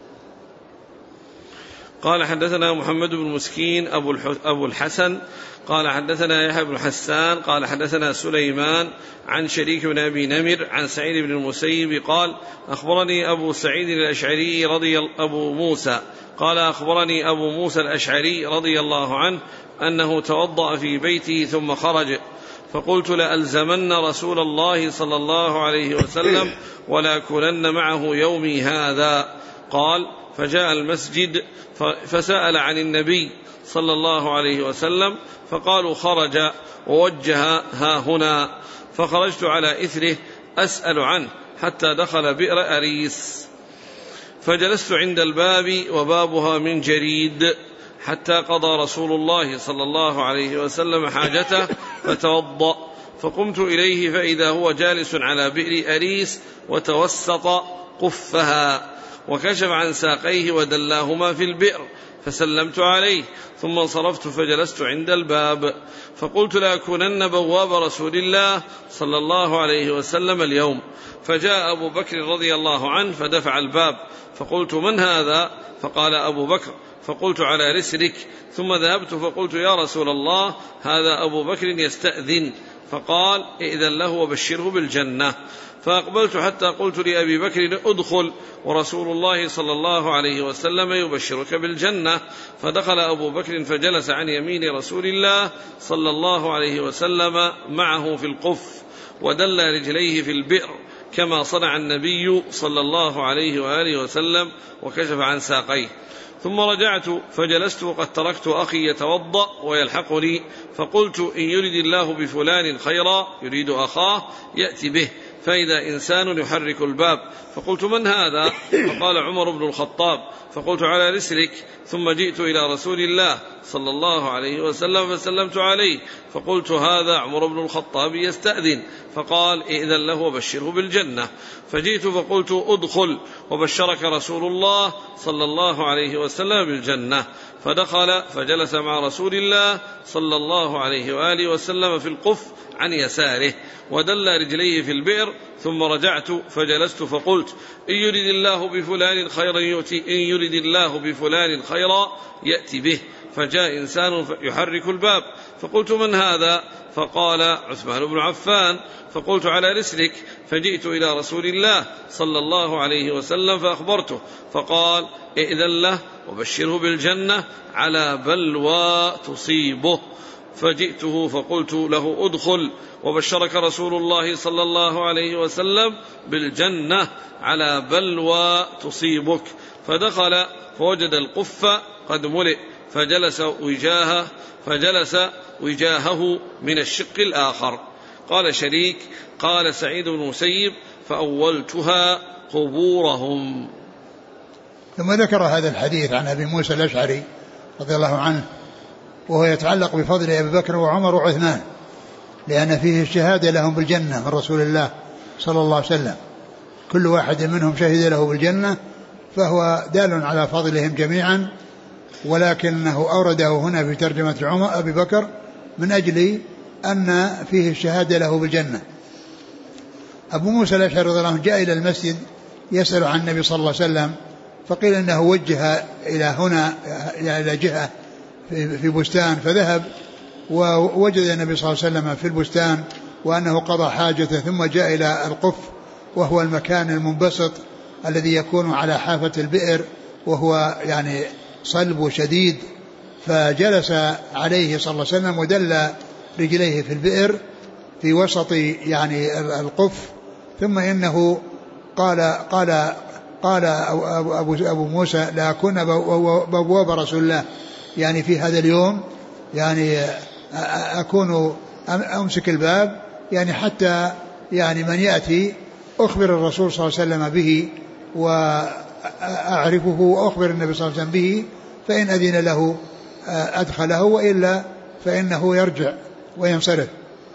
قال حدثنا محمد بن مسكين أبو الحسن قال حدثنا يحيى بن حسان قال حدثنا سليمان عن شريك بن أبي نمر عن سعيد بن المسيب قال أخبرني أبو سعيد الأشعري أبو موسى قال أخبرني أبو موسى الأشعري رضي الله عنه أنه توضأ في بيته ثم خرج فقلت لألزمن رسول الله صلى الله عليه وسلم ولأكونن معه يومي هذا. قال فجاء المسجد فسأل عن النبي صلى الله عليه وسلم فقالوا خرج ووجه ها هنا فخرجت على إثره أسأل عنه حتى دخل بئر أريس فجلست عند الباب وبابها من جريد حتى قضى رسول الله صلى الله عليه وسلم حاجته فتوضأ فقمت إليه فإذا هو جالس على بئر أريس وتوسط قفها وكشف عن ساقيه ودلاهما في البئر فسلمت عليه ثم انصرفت فجلست عند الباب فقلت لأكونن بواب رسول الله صلى الله عليه وسلم اليوم. فجاء أبو بكر رضي الله عنه فدفع الباب فقلت من هذا؟ فقال أبو بكر فقلت على رسلك ثم ذهبت فقلت يا رسول الله هذا أبو بكر يستأذن فقال ائذن له وبشره بالجنة. فأقبلت حتى قلت لأبي بكر ادخل ورسول الله صلى الله عليه وسلم يبشرك بالجنة. فدخل أبو بكر فجلس عن يمين رسول الله صلى الله عليه وسلم معه في القف ودل رجليه في البئر كما صنع النبي صلى الله عليه وآله وسلم وكشف عن ساقيه. ثم رجعت فجلست وقد تركت أخي يتوضأ ويلحقني فقلت إن يريد الله بفلان خيرا يريد أخاه يأتي به فإذا إنسان يحرك الباب فقلت من هذا؟ فقال عمر بن الخطاب فقلت على رسلك ثم جئت إلى رسول الله صلى الله عليه وسلم فسلمت عليه فقلت هذا عمر بن الخطاب يستأذن فقال ائذن له وبشره بالجنة. فجئت فقلت ادخل وبشرك رسول الله صلى الله عليه وسلم بالجنة. فدخل فجلس مع رسول الله صلى الله عليه وآله وسلم في القف عن يساره ودل رجليه في البئر. ثم رجعت فجلست فقلت إن يريد الله بفلان خيرا يؤتي إن يريد الله بفلان خيرا يأتي به. فجاء إنسان يحرك الباب فقلت من هذا؟ فقال عثمان بن عفان فقلت على رسلك فجئت إلى رسول الله صلى الله عليه وسلم فأخبرته فقال ائذن له وبشره بالجنة على بلوى تصيبه. فجئته فقلت له ادخل وبشرك رسول الله صلى الله عليه وسلم بالجنة على بلوى تصيبك. فدخل فوجد القف قد ملئ فجلس وجاهه من الشق الآخر. قال شريك قال سعيد بن المسيب فأولتها قبورهم. ثم ذكر هذا الحديث عن أبي موسى الأشعري رضي الله عنه وهو يتعلق بفضل أبي بكر وعمر وعثمان لأن فيه الشهادة لهم بالجنة من رسول الله صلى الله عليه وسلم كل واحد منهم شهد له بالجنة فهو دال على فضلهم جميعا ولكنه أورده هنا في ترجمة أبي بكر من أجل أن فيه الشهادة له بالجنة. أبو موسى الأشعري رضي الله عنه جاء إلى المسجد يسأل عن النبي صلى الله عليه وسلم فقيل أنه وجه إلى هنا إلى جهة في بستان فذهب ووجد النبي صلى الله عليه وسلم في البستان، وأنه قضى حاجته ثم جاء إلى القف وهو المكان المنبسط الذي يكون على حافة البئر وهو يعني صلب شديد، فجلس عليه صلى الله عليه وسلم ودل رجليه في البئر في وسط يعني القف. ثم إنه قال أبو موسى لا أكون بواب رسول الله، يعني في هذا اليوم يعني أكون أمسك الباب يعني حتى يعني من يأتي أخبر الرسول صلى الله عليه وسلم به وأعرفه وأخبر النبي صلى الله عليه وسلم به، فإن أذن له أدخله وإلا فإنه يرجع وينصرف.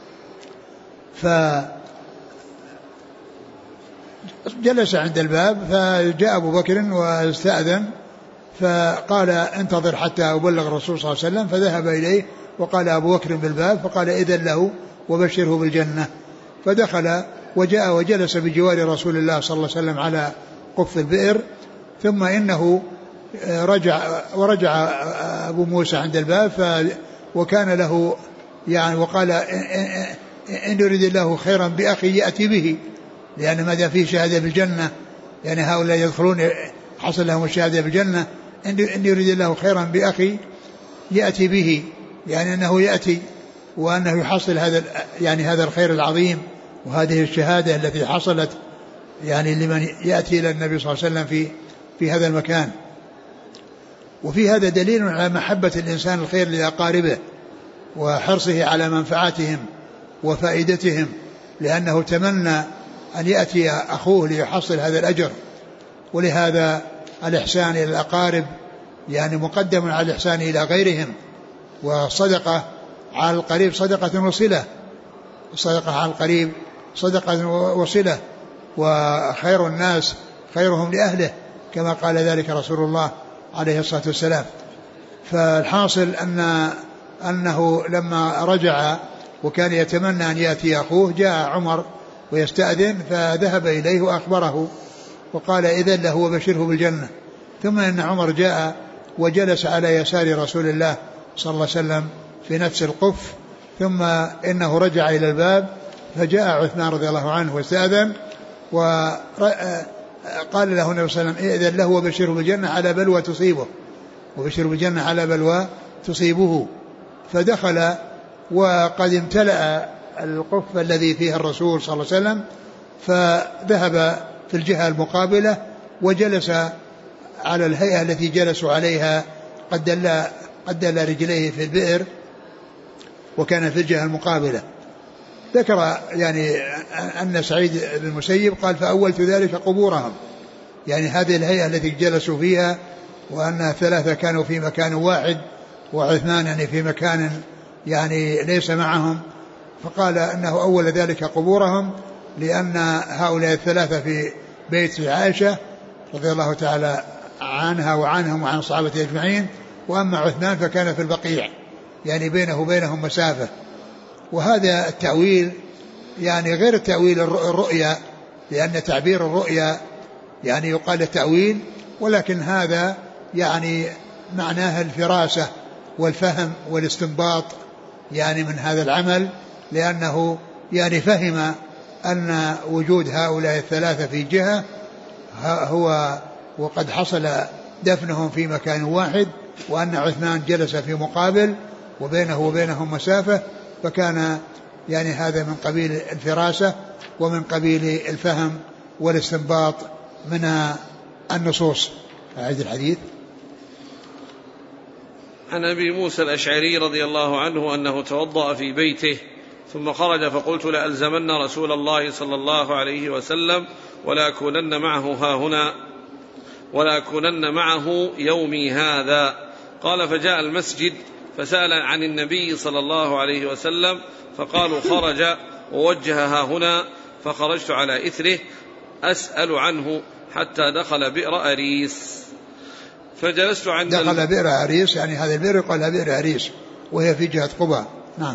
فجلس عند الباب فجاء أبو بكر واستأذن فقال انتظر حتى أبلغ الرسول صلى الله عليه وسلم، فذهب إليه وقال أبو بكر بالباب فقال إذن له وبشره بالجنة. فدخل وجاء وجلس بجوار رسول الله صلى الله عليه وسلم على قف البئر. ثم إنه ورجع أبو موسى عند الباب وكان له يعني وقال إن يريد الله خيرا بأخي يأتي به، لأن ماذا فيه شهادة بالجنة، يعني هؤلاء يدخلون حصل لهم الشهادة بالجنة، إن يريد الله خيرا بأخي يأتي به، يعني أنه يأتي وأنه يحصل هذا الخير العظيم وهذه الشهادة التي حصلت يعني لمن يأتي إلى النبي صلى الله عليه وسلم في هذا المكان. وفي هذا دليل على محبة الإنسان الخير لأقاربه وحرصه على منفعتهم وفائدتهم، لأنه تمنى أن يأتي أخوه ليحصل هذا الأجر. ولهذا الإحسان إلى الأقارب يعني مقدم على الإحسان إلى غيرهم، والصدقة على القريب صدقة وصلة، الصدقة على القريب صدقة وصلة، وخير الناس خيرهم لأهله كما قال ذلك رسول الله عليه الصلاة والسلام. فالحاصل أنه لما رجع وكان يتمنى أن يأتي أخوه جاء عمر ويستأذن، فذهب إليه وأخبره وقال إذن له وبشره بالجنة. ثم إن عمر جاء وجلس على يسار رسول الله صلى الله عليه وسلم في نفس القف. ثم إنه رجع إلى الباب فجاء عثمان رضي الله عنه واستأذن وقال له النبي صلى الله عليه وسلم إذن له وبشره بالجنة على بلوى تصيبه، وبشره بالجنة على بلوى تصيبه. فدخل وقد امتلأ القف الذي فيه الرسول صلى الله عليه وسلم، فذهب في الجهة المقابلة وجلس على الهيئة التي جلسوا عليها قد دل رجليه في البئر وكان في الجهة المقابلة. ذكر يعني أن سعيد بن المسيب قال فأولت ذلك قبورهم، يعني هذه الهيئة التي جلسوا فيها، وأن ثلاثة كانوا في مكان واحد وعثمان يعني في مكان يعني ليس معهم، فقال أنه أول ذلك قبورهم لأن هؤلاء الثلاثة في بيت عائشة رضي الله تعالى عنها وعنهم وعن الصحابة أجمعين، وأما عثمان فكان في البقيع يعني بينه وبينهم مسافة. وهذا التأويل يعني غير التأويل الرؤيا، لأن تعبير الرؤيا يعني يقال التأويل، ولكن هذا يعني معناها الفراسة والفهم والاستنباط يعني من هذا العمل، لأنه يعني فهم أن وجود هؤلاء الثلاثة في جهة هو وقد حصل دفنهم في مكان واحد، وأن عثمان جلس في مقابل وبينه وبينهم مسافة، فكان يعني هذا من قبيل الفراسة ومن قبيل الفهم والاستنباط من النصوص. أعيد الحديث. عن أبي موسى الأشعري رضي الله عنه أنه توضأ في بيته ثم خرج فقلت لألزمن رسول الله صلى الله عليه وسلم ولا أكونن معه يومي هذا. قال فجاء المسجد فسأل عن النبي صلى الله عليه وسلم فقالوا خرج ووجه ها هنا، فخرجت على إثره أسأل عنه حتى دخل بئر أريس. فجلست عند دخل بئر أريس، يعني هذا البئر يقال بئر أريس وهي في جهة قباء. نعم.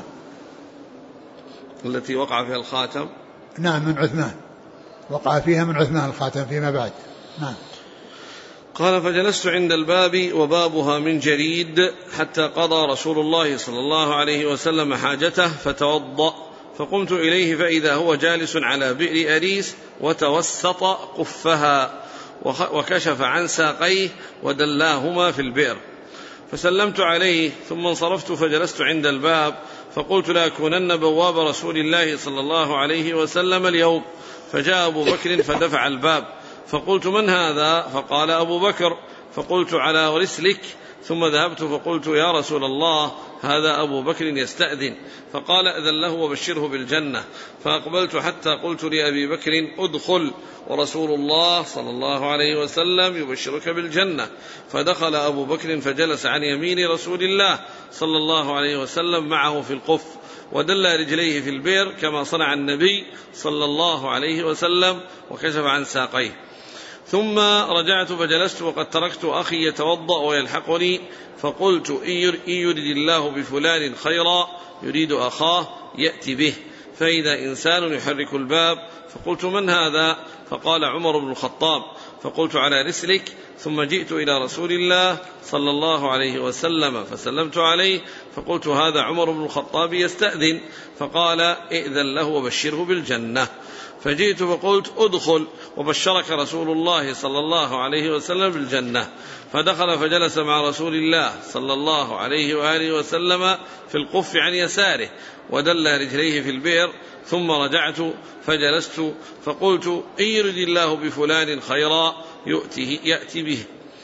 التي وقع فيها الخاتم. نعم من عثمان، وقع فيها من عثمان الخاتم فيما بعد. نعم. قال فجلست عند الباب وبابها من جريد حتى قضى رسول الله صلى الله عليه وسلم حاجته فتوضأ، فقمت إليه فإذا هو جالس على بئر أريس وتوسط قفها، وكشف عن ساقيه ودلاهما في البئر. فسلمت عليه ثم انصرفت فجلست عند الباب، فقلت لأكونن بواب رسول الله صلى الله عليه وسلم اليوم. فجاء أبو بكر فدفع الباب، فقلت من هذا؟ فقال أبو بكر. فقلت على رسلك. ثم ذهبت فقلت يا رسول الله هذا أبو بكر يستأذن. فقال أذن له وبشره بالجنة. فأقبلت حتى قلت لأبي بكر أدخل ورسول الله صلى الله عليه وسلم يبشرك بالجنة. فدخل أبو بكر فجلس عن يمين رسول الله صلى الله عليه وسلم معه في القف، ودل رجليه في البئر كما صنع النبي صلى الله عليه وسلم، وكشف عن ساقيه. ثم رجعت فجلست وقد تركت أخي يتوضأ ويلحقني، فقلت إن يريد الله بفلان خيرا يريد أخاه يأتي به. فإذا إنسان يحرك الباب، فقلت من هذا؟ فقال عمر بن الخطاب. فقلت على رسلك. ثم جئت إلى رسول الله صلى الله عليه وسلم فسلمت عليه، فقلت هذا عمر بن الخطاب يستأذن. فقال ائذن له وبشره بالجنة. فجئت فقلت أدخل وبشرك رسول الله صلى الله عليه وسلم بالجنة. فدخل فجلس مع رسول الله صلى الله عليه وآله وسلم في القف عن يساره، ودل رجليه في البئر. ثم رجعت فجلست فقلت إن يرد الله بفلان خيرا يأتي به.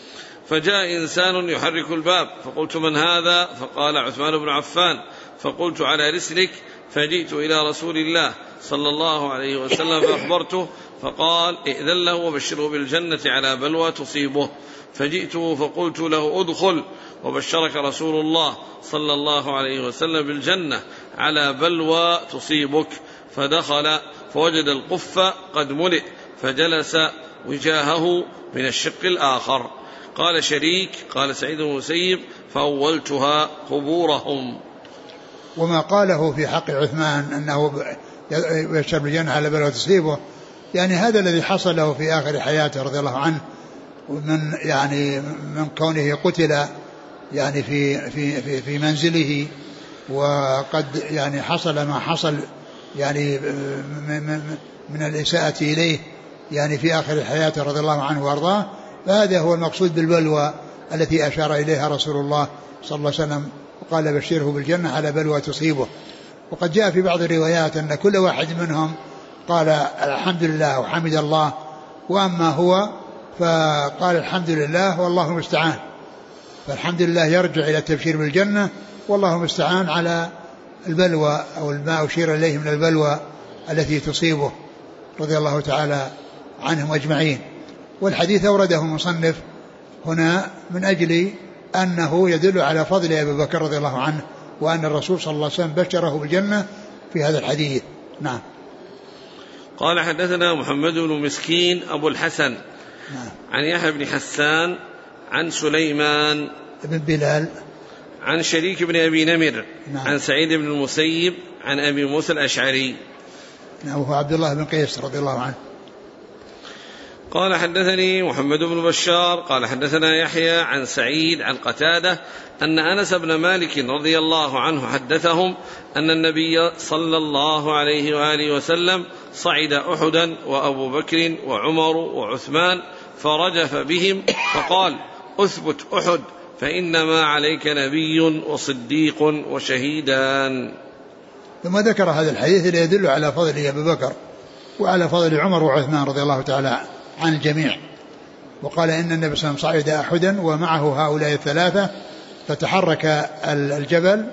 فجاء إنسان يحرك الباب، فقلت من هذا؟ فقال عثمان بن عفان. فقلت على رسلك. فجئت إلى رسول الله صلى الله عليه وسلم فأخبرته، فقال ائذن له وبشره بالجنة على بلوى تصيبه. فجئته فقلت له أدخل وبشرك رسول الله صلى الله عليه وسلم بالجنة على بلوى تصيبك. فدخل فوجد القف قد ملئ، فجلس وجاهه من الشق الآخر. قال شريك قال سعيد بن المسيب فأولتها قبورهم. وما قاله في حق عثمان أنه يبشر بالجنة على بلوى تصيبه، يعني هذا الذي حصل له في آخر حياته رضي الله عنه، من كونه قتل يعني في منزله، وقد يعني حصل ما حصل يعني من الإساءة إليه يعني في آخر حياته رضي الله عنه وأرضاه. فهذا هو المقصود بالبلوى التي أشار إليها رسول الله صلى الله عليه وسلم، وقال بشره بالجنة على بلوى تصيبه. وقد جاء في بعض الروايات أن كل واحد منهم قال الحمد لله وحمد الله، وأما هو فقال الحمد لله والله المستعان. فالحمد لله يرجع إلى التبشير بالجنة، والله المستعان على البلوى أو ما أشير إليه من البلوى التي تصيبه رضي الله تعالى عنهم أجمعين. والحديث أورده المصنف هنا من أجل أنه يدل على فضل أبي بكر رضي الله عنه، وأن الرسول صلى الله عليه وسلم بشره بالجنة في هذا الحديث. نعم. قال حدثنا محمد بن مسكين أبو الحسن نعم. عن يحيى بن حسان عن سليمان بن بلال عن شريك بن أبي نمر نعم. عن سعيد بن المسيب عن أبي موسى الأشعري نعم، وهو عبد الله بن قيس رضي الله عنه. قال حدثني محمد بن بشار قال حدثنا يحيى عن سعيد عن قتادة أن أنس بن مالك رضي الله عنه حدثهم أن النبي صلى الله عليه وآله وسلم صعد أحدا وأبو بكر وعمر وعثمان فرجف بهم فقال أثبت أحد فإنما عليك نبي وصديق وشهيدان. ثم ذكر هذا الحديث الذي يدل على فضل أبي بكر وعلى فضل عمر وعثمان رضي الله تعالى عن الجميع. وقال إن النبي صلى الله عليه وسلم صعد أحدا ومعه هؤلاء الثلاثة، فتحرك الجبل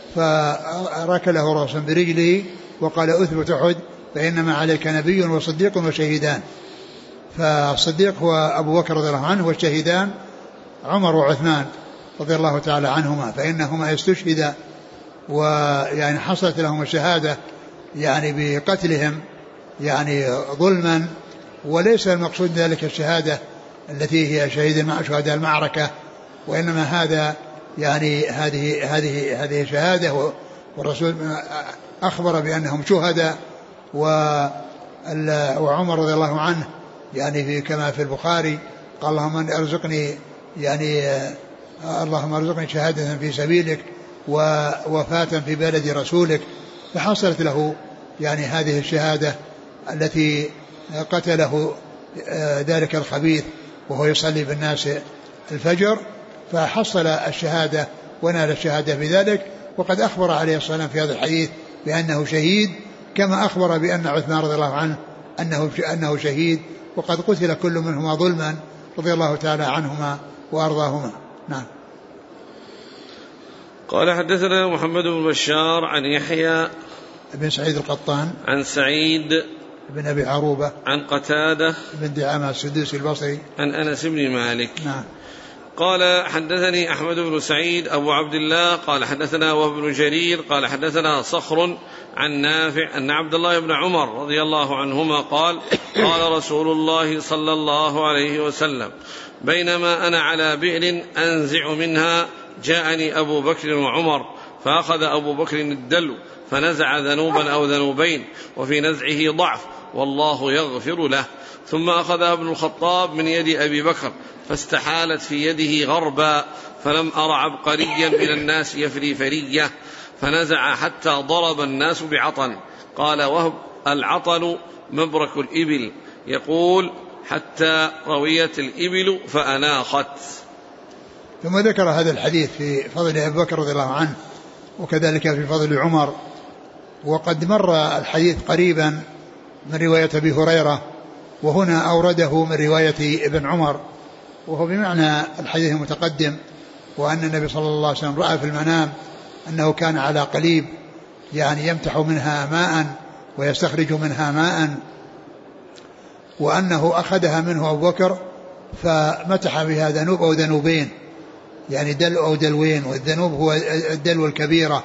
فركله رأسا برجله وقال أثبت أحد فإنما عليك نبي وصديق وشهيدان. فالصديق هو أبو بكر رضي الله عنه، والشهيدان عمر وعثمان رضي الله تعالى عنهما، فإنهما استشهدا ويعني حصلت لهم الشهادة يعني بقتلهم يعني ظلما، وليس المقصود ذلك الشهادة التي هي شهداء المعركة، وإنما هذا يعني هذه شهادة، والرسول أخبر بأنهم شهداء. وعمر رضي الله عنه يعني كما في البخاري قال اللهم ارزقني اللهم ارزقني شهادة في سبيلك ووفاة في بلد رسولك، فحصلت له يعني هذه الشهادة التي قتله ذلك الخبيث وهو يصلي بالناس الفجر، فحصل الشهادة ونال الشهادة بذلك. وقد أخبر عليه الصلاة والسلام في هذا الحديث بأنه شهيد، كما أخبر بأن عثمان رضي الله عنه أنه شهيد، وقد قتل كل منهما ظلما رضي الله تعالى عنهما وأرضاهما. نعم. قال حدثنا محمد بن بشار عن يحيى بن سعيد القطان عن سعيد بن أبي عروبة عن قتادة بن دعامة السدوسي البصري عن أنس بن مالك. نعم. قال حدثني أحمد بن سعيد أبو عبد الله قال حدثنا وهب بن جرير قال حدثنا صخر عن نافع أن عبد الله بن عمر رضي الله عنهما قال قال رسول الله صلى الله عليه وسلم بينما أنا على بئر أنزع منها جاءني أبو بكر وعمر فأخذ أبو بكر الدلو فنزع ذنوبا أو ذنوبين وفي نزعه ضعف والله يغفر له، ثم أخذ ابن الخطاب من يد أبي بكر فاستحالت في يده غربا فلم أر عبقريا من الناس يفري فرية فنزع حتى ضرب الناس بعطن. قال وهب العطن مبرك الإبل، يقول حتى رويت الإبل فأناخت. ثم ذكر هذا الحديث في فضل أبي بكر رضي الله عنه وكذلك في فضل عمر. وقد مر الحديث قريبا من رواية أبي هريرة، وهنا أورده من رواية ابن عمر، وهو بمعنى الحديث المتقدم، وأن النبي صلى الله عليه وسلم رأى في المنام أنه كان على قليب يعني يمتح منها ماء ويستخرج منها ماء، وأنه أخذها منه أبو بكر فمتح بها ذنوب أو ذنوبين، يعني دل أو دلوين، والذنوب هو الدلو الكبيرة.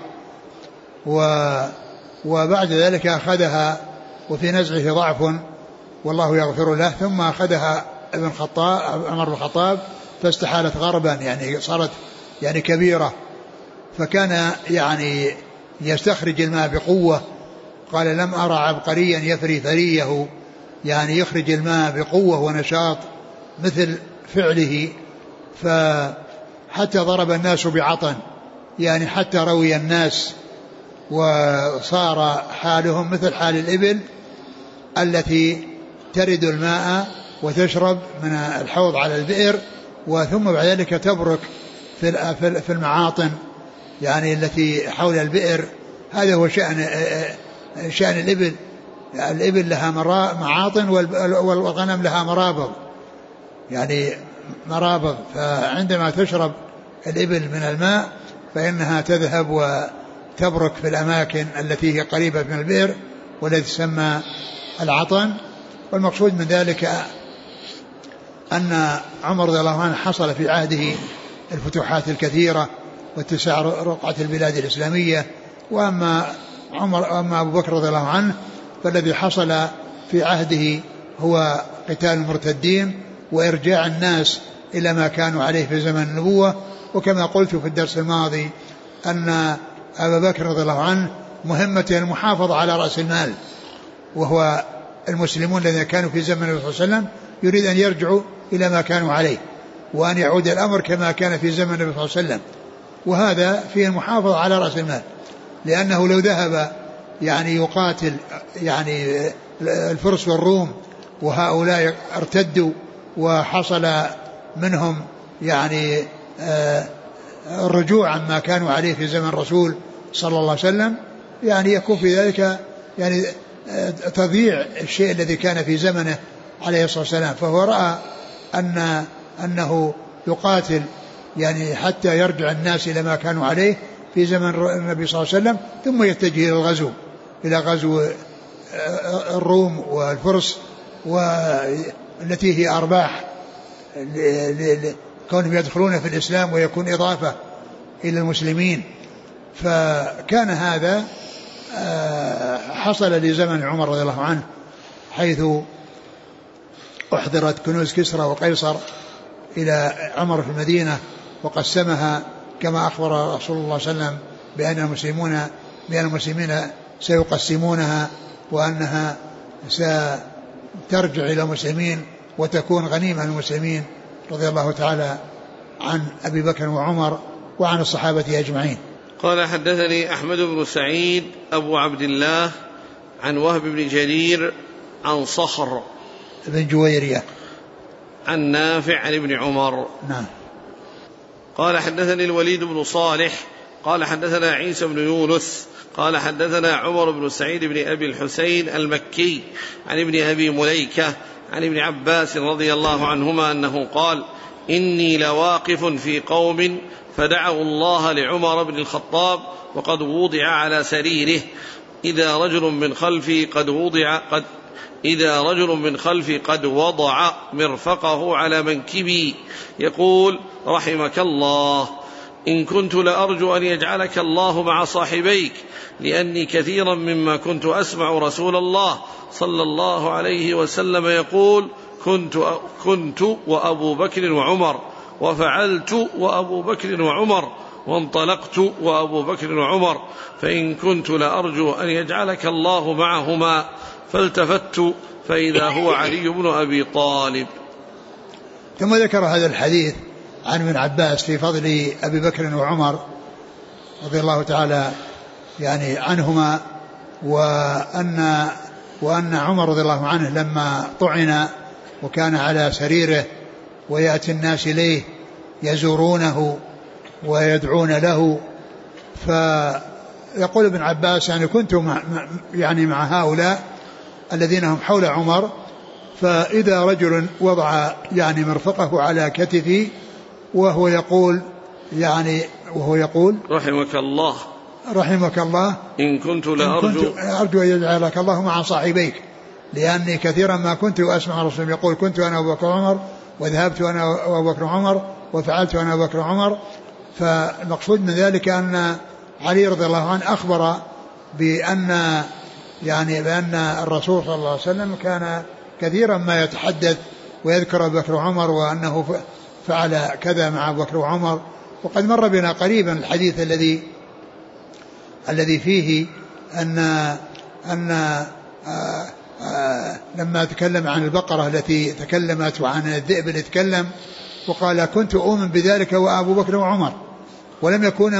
وبعد ذلك أخذها وفي نزعه ضعف والله يغفر له، ثم أخذها عمر بن الخطاب فاستحالت غربا، يعني صارت يعني كبيرة، فكان يعني يستخرج الماء بقوة. قال لم أرى عبقريا يفري فريه، يعني يخرج الماء بقوة ونشاط مثل فعله، فحتى ضرب الناس بعطن، يعني حتى روي الناس وصار حالهم مثل حال الإبل التي ترد الماء وتشرب من الحوض على البئر، وثم بعد ذلك تبرك في المعاطن يعني التي حول البئر. هذا هو شأن الإبل. الإبل لها معاطن والغنم لها مرابض، يعني مرابض، فعندما تشرب الإبل من الماء فإنها تذهب وتبرك في الأماكن التي هي قريبة من البئر والتي تسمى العطن. والمقصود من ذلك أن عمر رضي الله عنه حصل في عهده الفتوحات الكثيرة واتساع رقعة البلاد الإسلامية، وأما أبو بكر رضي الله عنه فالذي حصل في عهده هو قتال المرتدين وإرجاع الناس إلى ما كانوا عليه في زمن النبوة. وكما قلت في الدرس الماضي أن أبا بكر رضي الله عنه مهمته المحافظة على رأس المال، وهو المسلمون الذين كانوا في زمن النبي صلى الله عليه وسلم يريد أن يرجعوا إلى ما كانوا عليه وأن يعود الأمر كما كان في زمن النبي صلى الله عليه وسلم، وهذا فيه المحافظة على رأس المال، لأنه لو ذهب يعني يقاتل يعني الفرس والروم وهؤلاء ارتدوا وحصل منهم يعني الرجوع عما كانوا عليه في زمن الرسول صلى الله عليه وسلم، يعني يكون في ذلك يعني تضييع الشيء الذي كان في زمنه عليه الصلاة والسلام. فهو رأى أنه يقاتل يعني حتى يرجع الناس إلى ما كانوا عليه في زمن النبي صلى الله عليه وسلم، ثم يتجه إلى الغزو، إلى غزو الروم والفرس والتي هي أرباح كونهم يدخلون في الإسلام ويكون إضافة إلى المسلمين. فكان هذا حصل لزمن عمر رضي الله عنه، حيث أحضرت كنوز كسرى وقيصر إلى عمر في المدينة وقسمها كما أخبر رسول الله صلى الله عليه وسلم بأن المسلمين سيقسمونها وأنها سترجع إلى المسلمين وتكون غنيمة للمسلمين رضي الله تعالى عن أبي بكر وعمر وعن الصحابة أجمعين. قال حدثني أحمد بن سعيد أبو عبد الله عن وهب بن جرير عن صخر بن جويرية. عن نافع عن ابن عمر. نعم. قال حدثني الوليد بن صالح قال حدثنا عيسى بن يونس قال حدثنا عمر بن سعيد بن أبي الحسين المكي عن ابن أبي مليكة عن ابن عباس رضي الله عنهما أنه قال: إني لواقف في قوم فدعوا الله لعمر بن الخطاب وقد وضع على سريره إذا رجل من خلفي قد وضع مرفقه على منكبي يقول: رحمك الله، إن كنت لأرجو أن يجعلك الله مع صاحبيك، لأني كثيرا مما كنت أسمع رسول الله صلى الله عليه وسلم يقول: كنت وأبو بكر وعمر، وفعلت وأبو بكر وعمر، وانطلقت وأبو بكر وعمر، فإن كنت لأرجو أن يجعلك الله معهما، فالتفت فإذا هو علي بن أبي طالب. ثم ذكر هذا الحديث عن ابن عباس في فضل أبي بكر وعمر رضي الله تعالى عنهما، وأن عمر رضي الله عنه لما طعن وكان على سريره ويأتي الناس إليه يزورونه ويدعون له، فيقول ابن عباس كنت مع هؤلاء الذين هم حول عمر، فإذا رجل وضع مرفقه على كتفي وهو يقول رحمك الله، إن كنت لأرجو أن يجعلك الله مع صاحبيك، لأني كثيرا ما كنت أسمع رسول يقول: كنت أنا أبو بكر وعمر، وذهبت أنا وأبو بكر وعمر، وفعلت أنا أبو بكر وعمر. فالمقصود من ذلك أن علي رضي الله عنه أخبر بأن الرسول صلى الله عليه وسلم كان كثيرا ما يتحدث ويذكر أبو بكر وعمر، وأنه فعل كذا مع أبو بكر وعمر. وقد مر بنا قريبا الحديث الذي فيه أن لما تكلم عن البقرة التي تكلمت وعن الذئب اللي تكلم، وقال: كنت أؤمن بذلك وأبو بكر وعمر ولم يكونا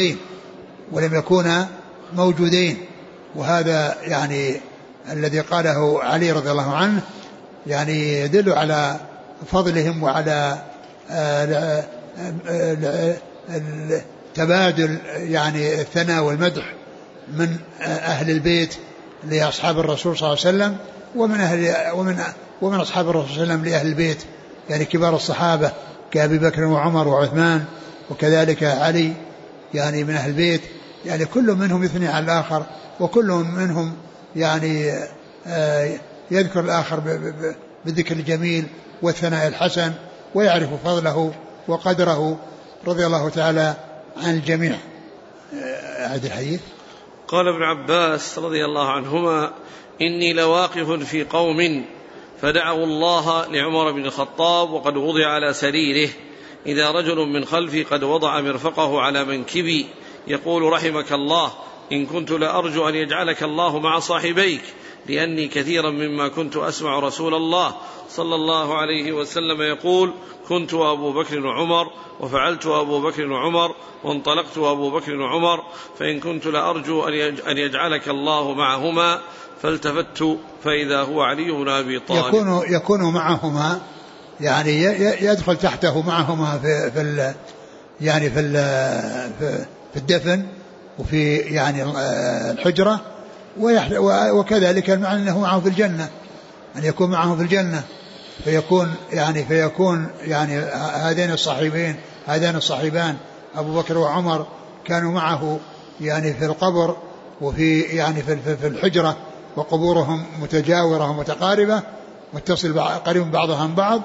موجودين. وهذا الذي قاله علي رضي الله عنه يدل على فضلهم وعلى تبادل الثناء والمدح من أهل البيت لأصحاب الرسول صلى الله عليه وسلم، ومن أصحاب الرسول صلى الله عليه وسلم لأهل البيت، كبار الصحابة كأبي بكر وعمر وعثمان، وكذلك علي من أهل البيت، كل منهم يثني على الآخر، وكل منهم يذكر الآخر بالذكر الجميل والثناء الحسن، ويعرف فضله وقدره رضي الله تعالى عن الجميع. هذا الحديث. قال ابن عباس رضي الله عنهما: إني لواقف في قوم فدعوا الله لعمر بن الخطاب وقد وضع على سريره إذا رجل من خلفي قد وضع مرفقه على منكبي يقول: رحمك الله، إن كنت لأرجو أن يجعلك الله مع صاحبيك، لأني كثيرا مما كنت أسمع رسول الله صلى الله عليه وسلم يقول: كنت أبو بكر وعمر، وفعلت أبو بكر وعمر، وانطلقت أبو بكر وعمر، فإن كنت لأرجو أن يجعلك الله معهما، فالتفت فإذا هو علي بن أبي طالب. يكون معهما يدخل تحته معهما في الدفن وفي الحجرة، وكذلك المعنى أنه معه في الجنة، أن يكون معه في الجنة، فيكون هذين الصاحبان أبو بكر وعمر كانوا معه في القبر وفي في الحجرة، وقبورهم متجاورة ومتقاربة متصل قريب بعضها عن بعض،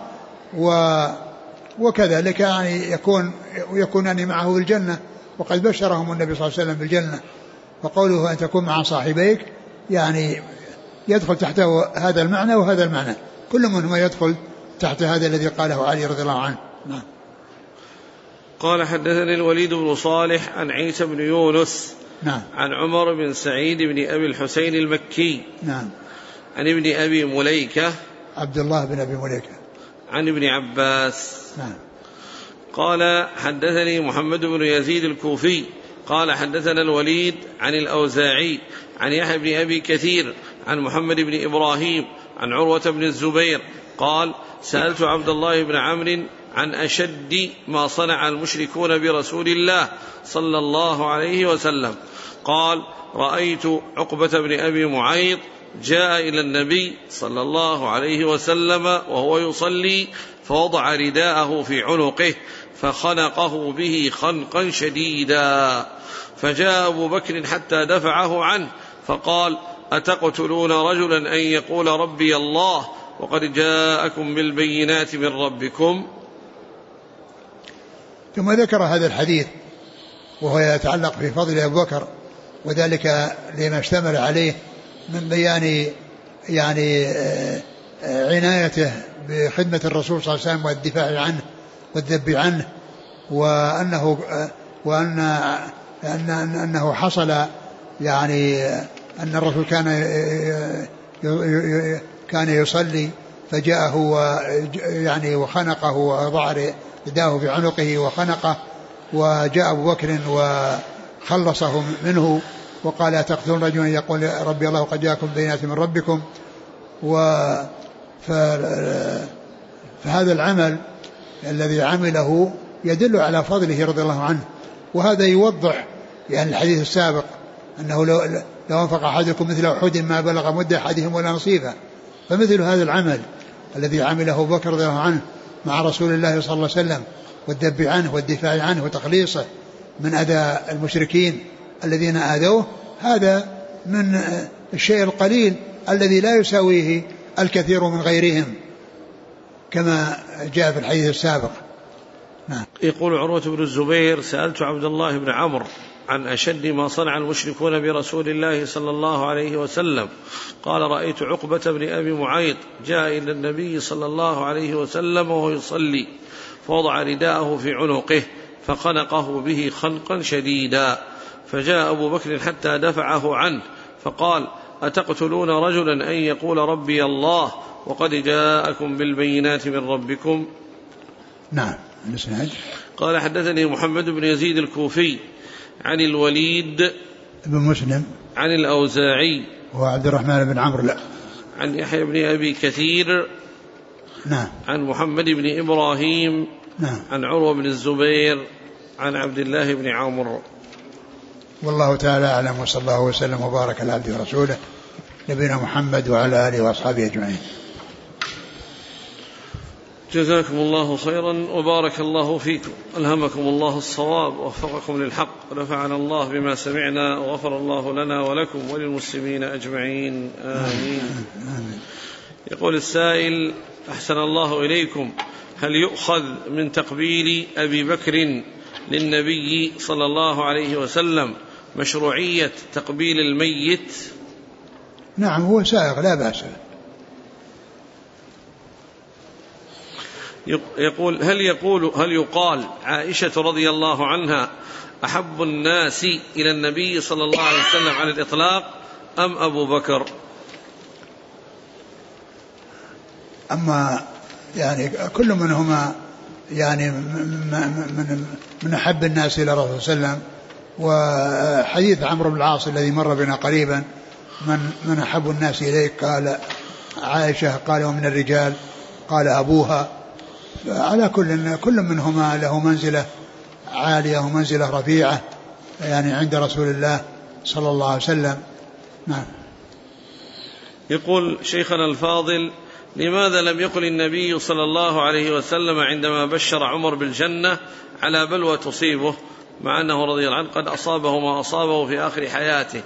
وكذلك يكونان معه في الجنة، وقد بشرهم النبي صلى الله عليه وسلم بالجنة. فقوله أن تكون مع صاحبيك يدخل تحته هذا المعنى وهذا المعنى، كل منهما يدخل تحت هذا الذي قاله علي رضي الله عنه. نعم. قال حدثني الوليد بن صالح عن عيسى بن يونس. نعم. عن عمر بن سعيد بن أبي الحسين المكي. نعم. عن ابن أبي مليكة عبد الله بن أبي مليكة عن ابن عباس. نعم. قال حدثني محمد بن يزيد الكوفي قال حدثنا الوليد عن الأوزاعي عن يحيى بن أبي كثير عن محمد بن إبراهيم عن عروة بن الزبير قال سألت عبد الله بن عمرو عن أشد ما صنع المشركون برسول الله صلى الله عليه وسلم قال رأيت عقبة بن أبي معيط جاء إلى النبي صلى الله عليه وسلم وهو يصلي فوضع رداءه في عنقه فخنقه به خنقا شديدا، فجاء أبو بكر حتى دفعه عنه فقال أتقتلون رجلا أن يقول ربي الله وقد جاءكم بالبينات من ربكم؟ ثم ذكر هذا الحديث وهو يتعلق في فضل أبو بكر، وذلك لما اشتمل عليه من بيان يعني عنايته بخدمة الرسول صلى الله عليه وسلم والدفاع عنه والذب عنه، وأنه حصل يعني أن الرسول كان يصلي فجاءه يعني وخنقه ووضع رداءه في عنقه وخنقه، وجاء أبو بكر وخلصه منه وقال أتقتلون رجلا يقول ربي الله قد جاءكم بينات من ربكم. فهذا العمل الذي عمله يدل على فضله رضي الله عنه، وهذا يوضح يعني الحديث السابق أنه لو أنفق أحدكم مثل أحد ما بلغ مد أحدهم ولا نصيفه. فمثل هذا العمل الذي عمله أبو بكر رضي الله عنه مع رسول الله صلى الله عليه وسلم والذب عنه والدفاع عنه وتخليصه من أذى المشركين الذين آذوه، هذا من الشيء القليل الذي لا يساويه الكثير من غيرهم كما جاء في الحديث السابق. نعم. يقول عروة بن الزبير سألت عبد الله بن عمرو عن أشد ما صنع المشركون برسول الله صلى الله عليه وسلم قال رأيت عقبة بن أبي معيط جاء إلى النبي صلى الله عليه وسلم وهو يصلي فوضع رداءه في عنقه فخنقه به خنقا شديدا، فجاء أبو بكر حتى دفعه عنه فقال أتقتلون رجلا أن يقول ربي الله وقد جاءكم بالبينات من ربكم؟ نعم. قال حدثني محمد بن يزيد الكوفي عن الوليد بن مسلم عن الأوزاعي وعبد الرحمن بن عمرو لا عن يحيى بن أبي كثير نعم عن محمد بن إبراهيم نعم عن عروة بن الزبير عن عبد الله بن عمرو. والله تعالى أعلم، وصلى الله وسلم وبارك على عبده ورسوله نبينا محمد وعلى آله وأصحابه أجمعين. جزاكم الله خيرا وبارك الله فيكم، ألهمكم الله الصواب ووفقكم للحق، ونفعنا الله بما سمعنا وغفر الله لنا ولكم وللمسلمين أجمعين آمين. يقول السائل أحسن الله إليكم، هل يؤخذ من تقبيل أبي بكر للنبي صلى الله عليه وسلم مشروعية تقبيل الميت؟ نعم هو سائغ لا بأس. يقول هل يقال عائشة رضي الله عنها أحب الناس إلى النبي صلى الله عليه وسلم على الإطلاق أم أبو بكر؟ أما يعني كل منهما يعني من أحب الناس إلى الرسول صلى الله عليه وسلم. وحديث عمرو بن العاص الذي مر بنا قريبا من أحب الناس إليك قال عائشة، قال ومن الرجال قال أبوها. على كل منهما له منزلة عالية ومنزلة رفيعة يعني عند رسول الله صلى الله عليه وسلم. نعم. يقول شيخنا الفاضل، لماذا لم يقل النبي صلى الله عليه وسلم عندما بشر عمر بالجنة على بلوى تصيبه، مع أنه رضي الله عنه قد أصابه ما أصابه في آخر حياته؟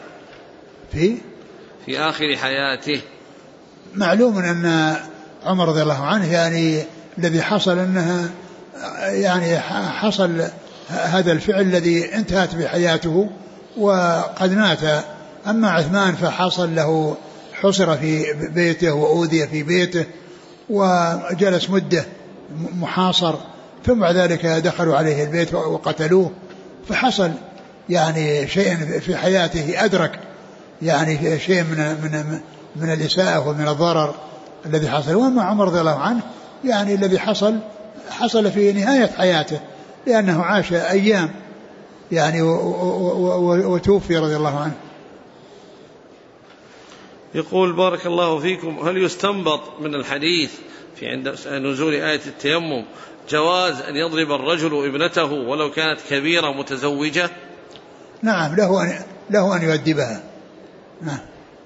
في آخر حياته معلوم أن عمر رضي الله عنه يعني الذي حصل أنها يعني حصل هذا الفعل الذي انتهت بحياته وقد مات. أما عثمان فحصل له حصر في بيته وأوذي في بيته وجلس مدة محاصر، ثم بعد ذلك دخلوا عليه البيت وقتلوه، فحصل يعني شيء في حياته أدرك يعني شيء من الإساءة ومن الضرر الذي حصل. وما عمر رضي الله عنه يعني الذي حصل في نهاية حياته، لأنه عاش أيام يعني وتوفي رضي الله عنه. يقول بارك الله فيكم: هل يستنبط من الحديث في عند نزول آية التيمم جواز أن يضرب الرجل ابنته ولو كانت كبيرة متزوجة؟ نعم، له أن يؤدبها. نعم.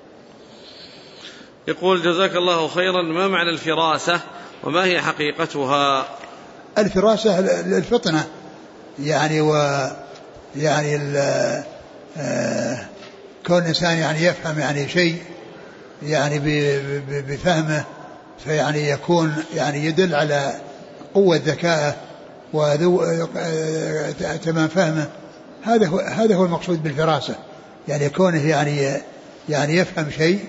يقول: جزاك الله خيرا، ما معنى الفراسة وما هي حقيقتها؟ الفراسة الفطنة، يعني كون الإنسان يعني يفهم يعني شيء يعني بفهمه، فيعني يكون يعني يدل على قوة ذكائه وتمام فهمه. هذا هو المقصود بالفراسة، يعني كونه يعني يفهم شيء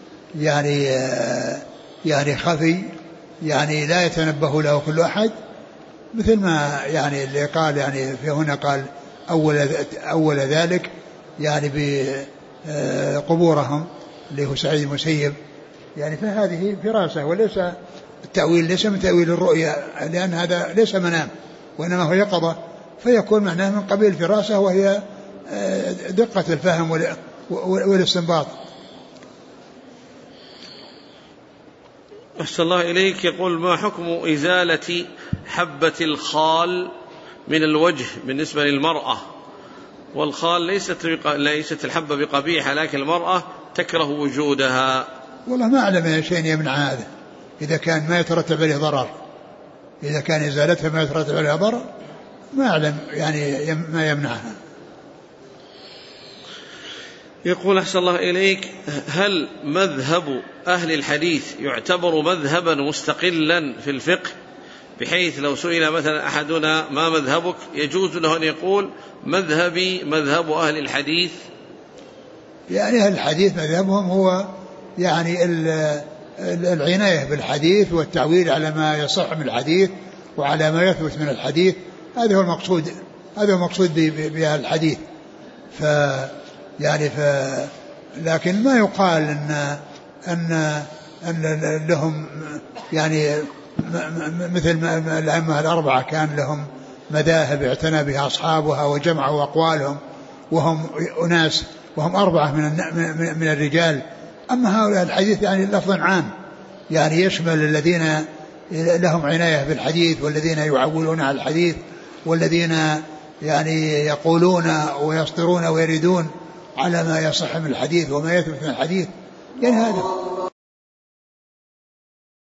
يعني خفي، يعني لا يتنبه له كل أحد، مثل ما يعني اللي قال يعني في هنا قال أول ذلك يعني بقبورهم اللي هو سعيد المسيب، يعني فهذه فراسة، وليس التأويل ليس من تأويل الرؤيا، لأن هذا ليس منام وإنما هو يقظة، فيكون معناه من قبيل الفراسة، وهي دقة الفهم والاستنباط. أحسن الله إليك. يقول: ما حكم إزالة حبة الخال من الوجه بالنسبة للمرأة؟ والخال ليست الحبة بقبيحة، لكن المرأة تكره وجودها. والله ما أعلم شيء يمنع هذا، إذا كان ما يترتب عليه ضرر، إذا كان إزالتها ما يترتب عليه ضرر ما أعلم يعني ما يمنعها. يقول: أحسن الله إليك، هل مذهب أهل الحديث يعتبر مذهبا مستقلا في الفقه، بحيث لو سئل مثلا أحدنا ما مذهبك يجوز له أن يقول مذهبي مذهب أهل الحديث؟ يعني أهل الحديث مذهبهم هو يعني العناية بالحديث والتعويل على ما يصح من الحديث وعلى ما يثبت من الحديث، هذا هو المقصود بأهل الحديث. لكن ما يقال أن لهم يعني مثل ما الأئمة الأربعة كان لهم مذاهب اعتنى بها أصحابها وجمعوا أقوالهم، وهم أناس وهم 4 من الرجال. أما هؤلاء الحديث يعني لفظ عام، يعني يشمل الذين لهم عناية بالحديث، والذين يعولون على الحديث، والذين يعني يقولون ويسطرون ويردون على ما يصح من الحديث وما يثبت من الحديث، يعني هذا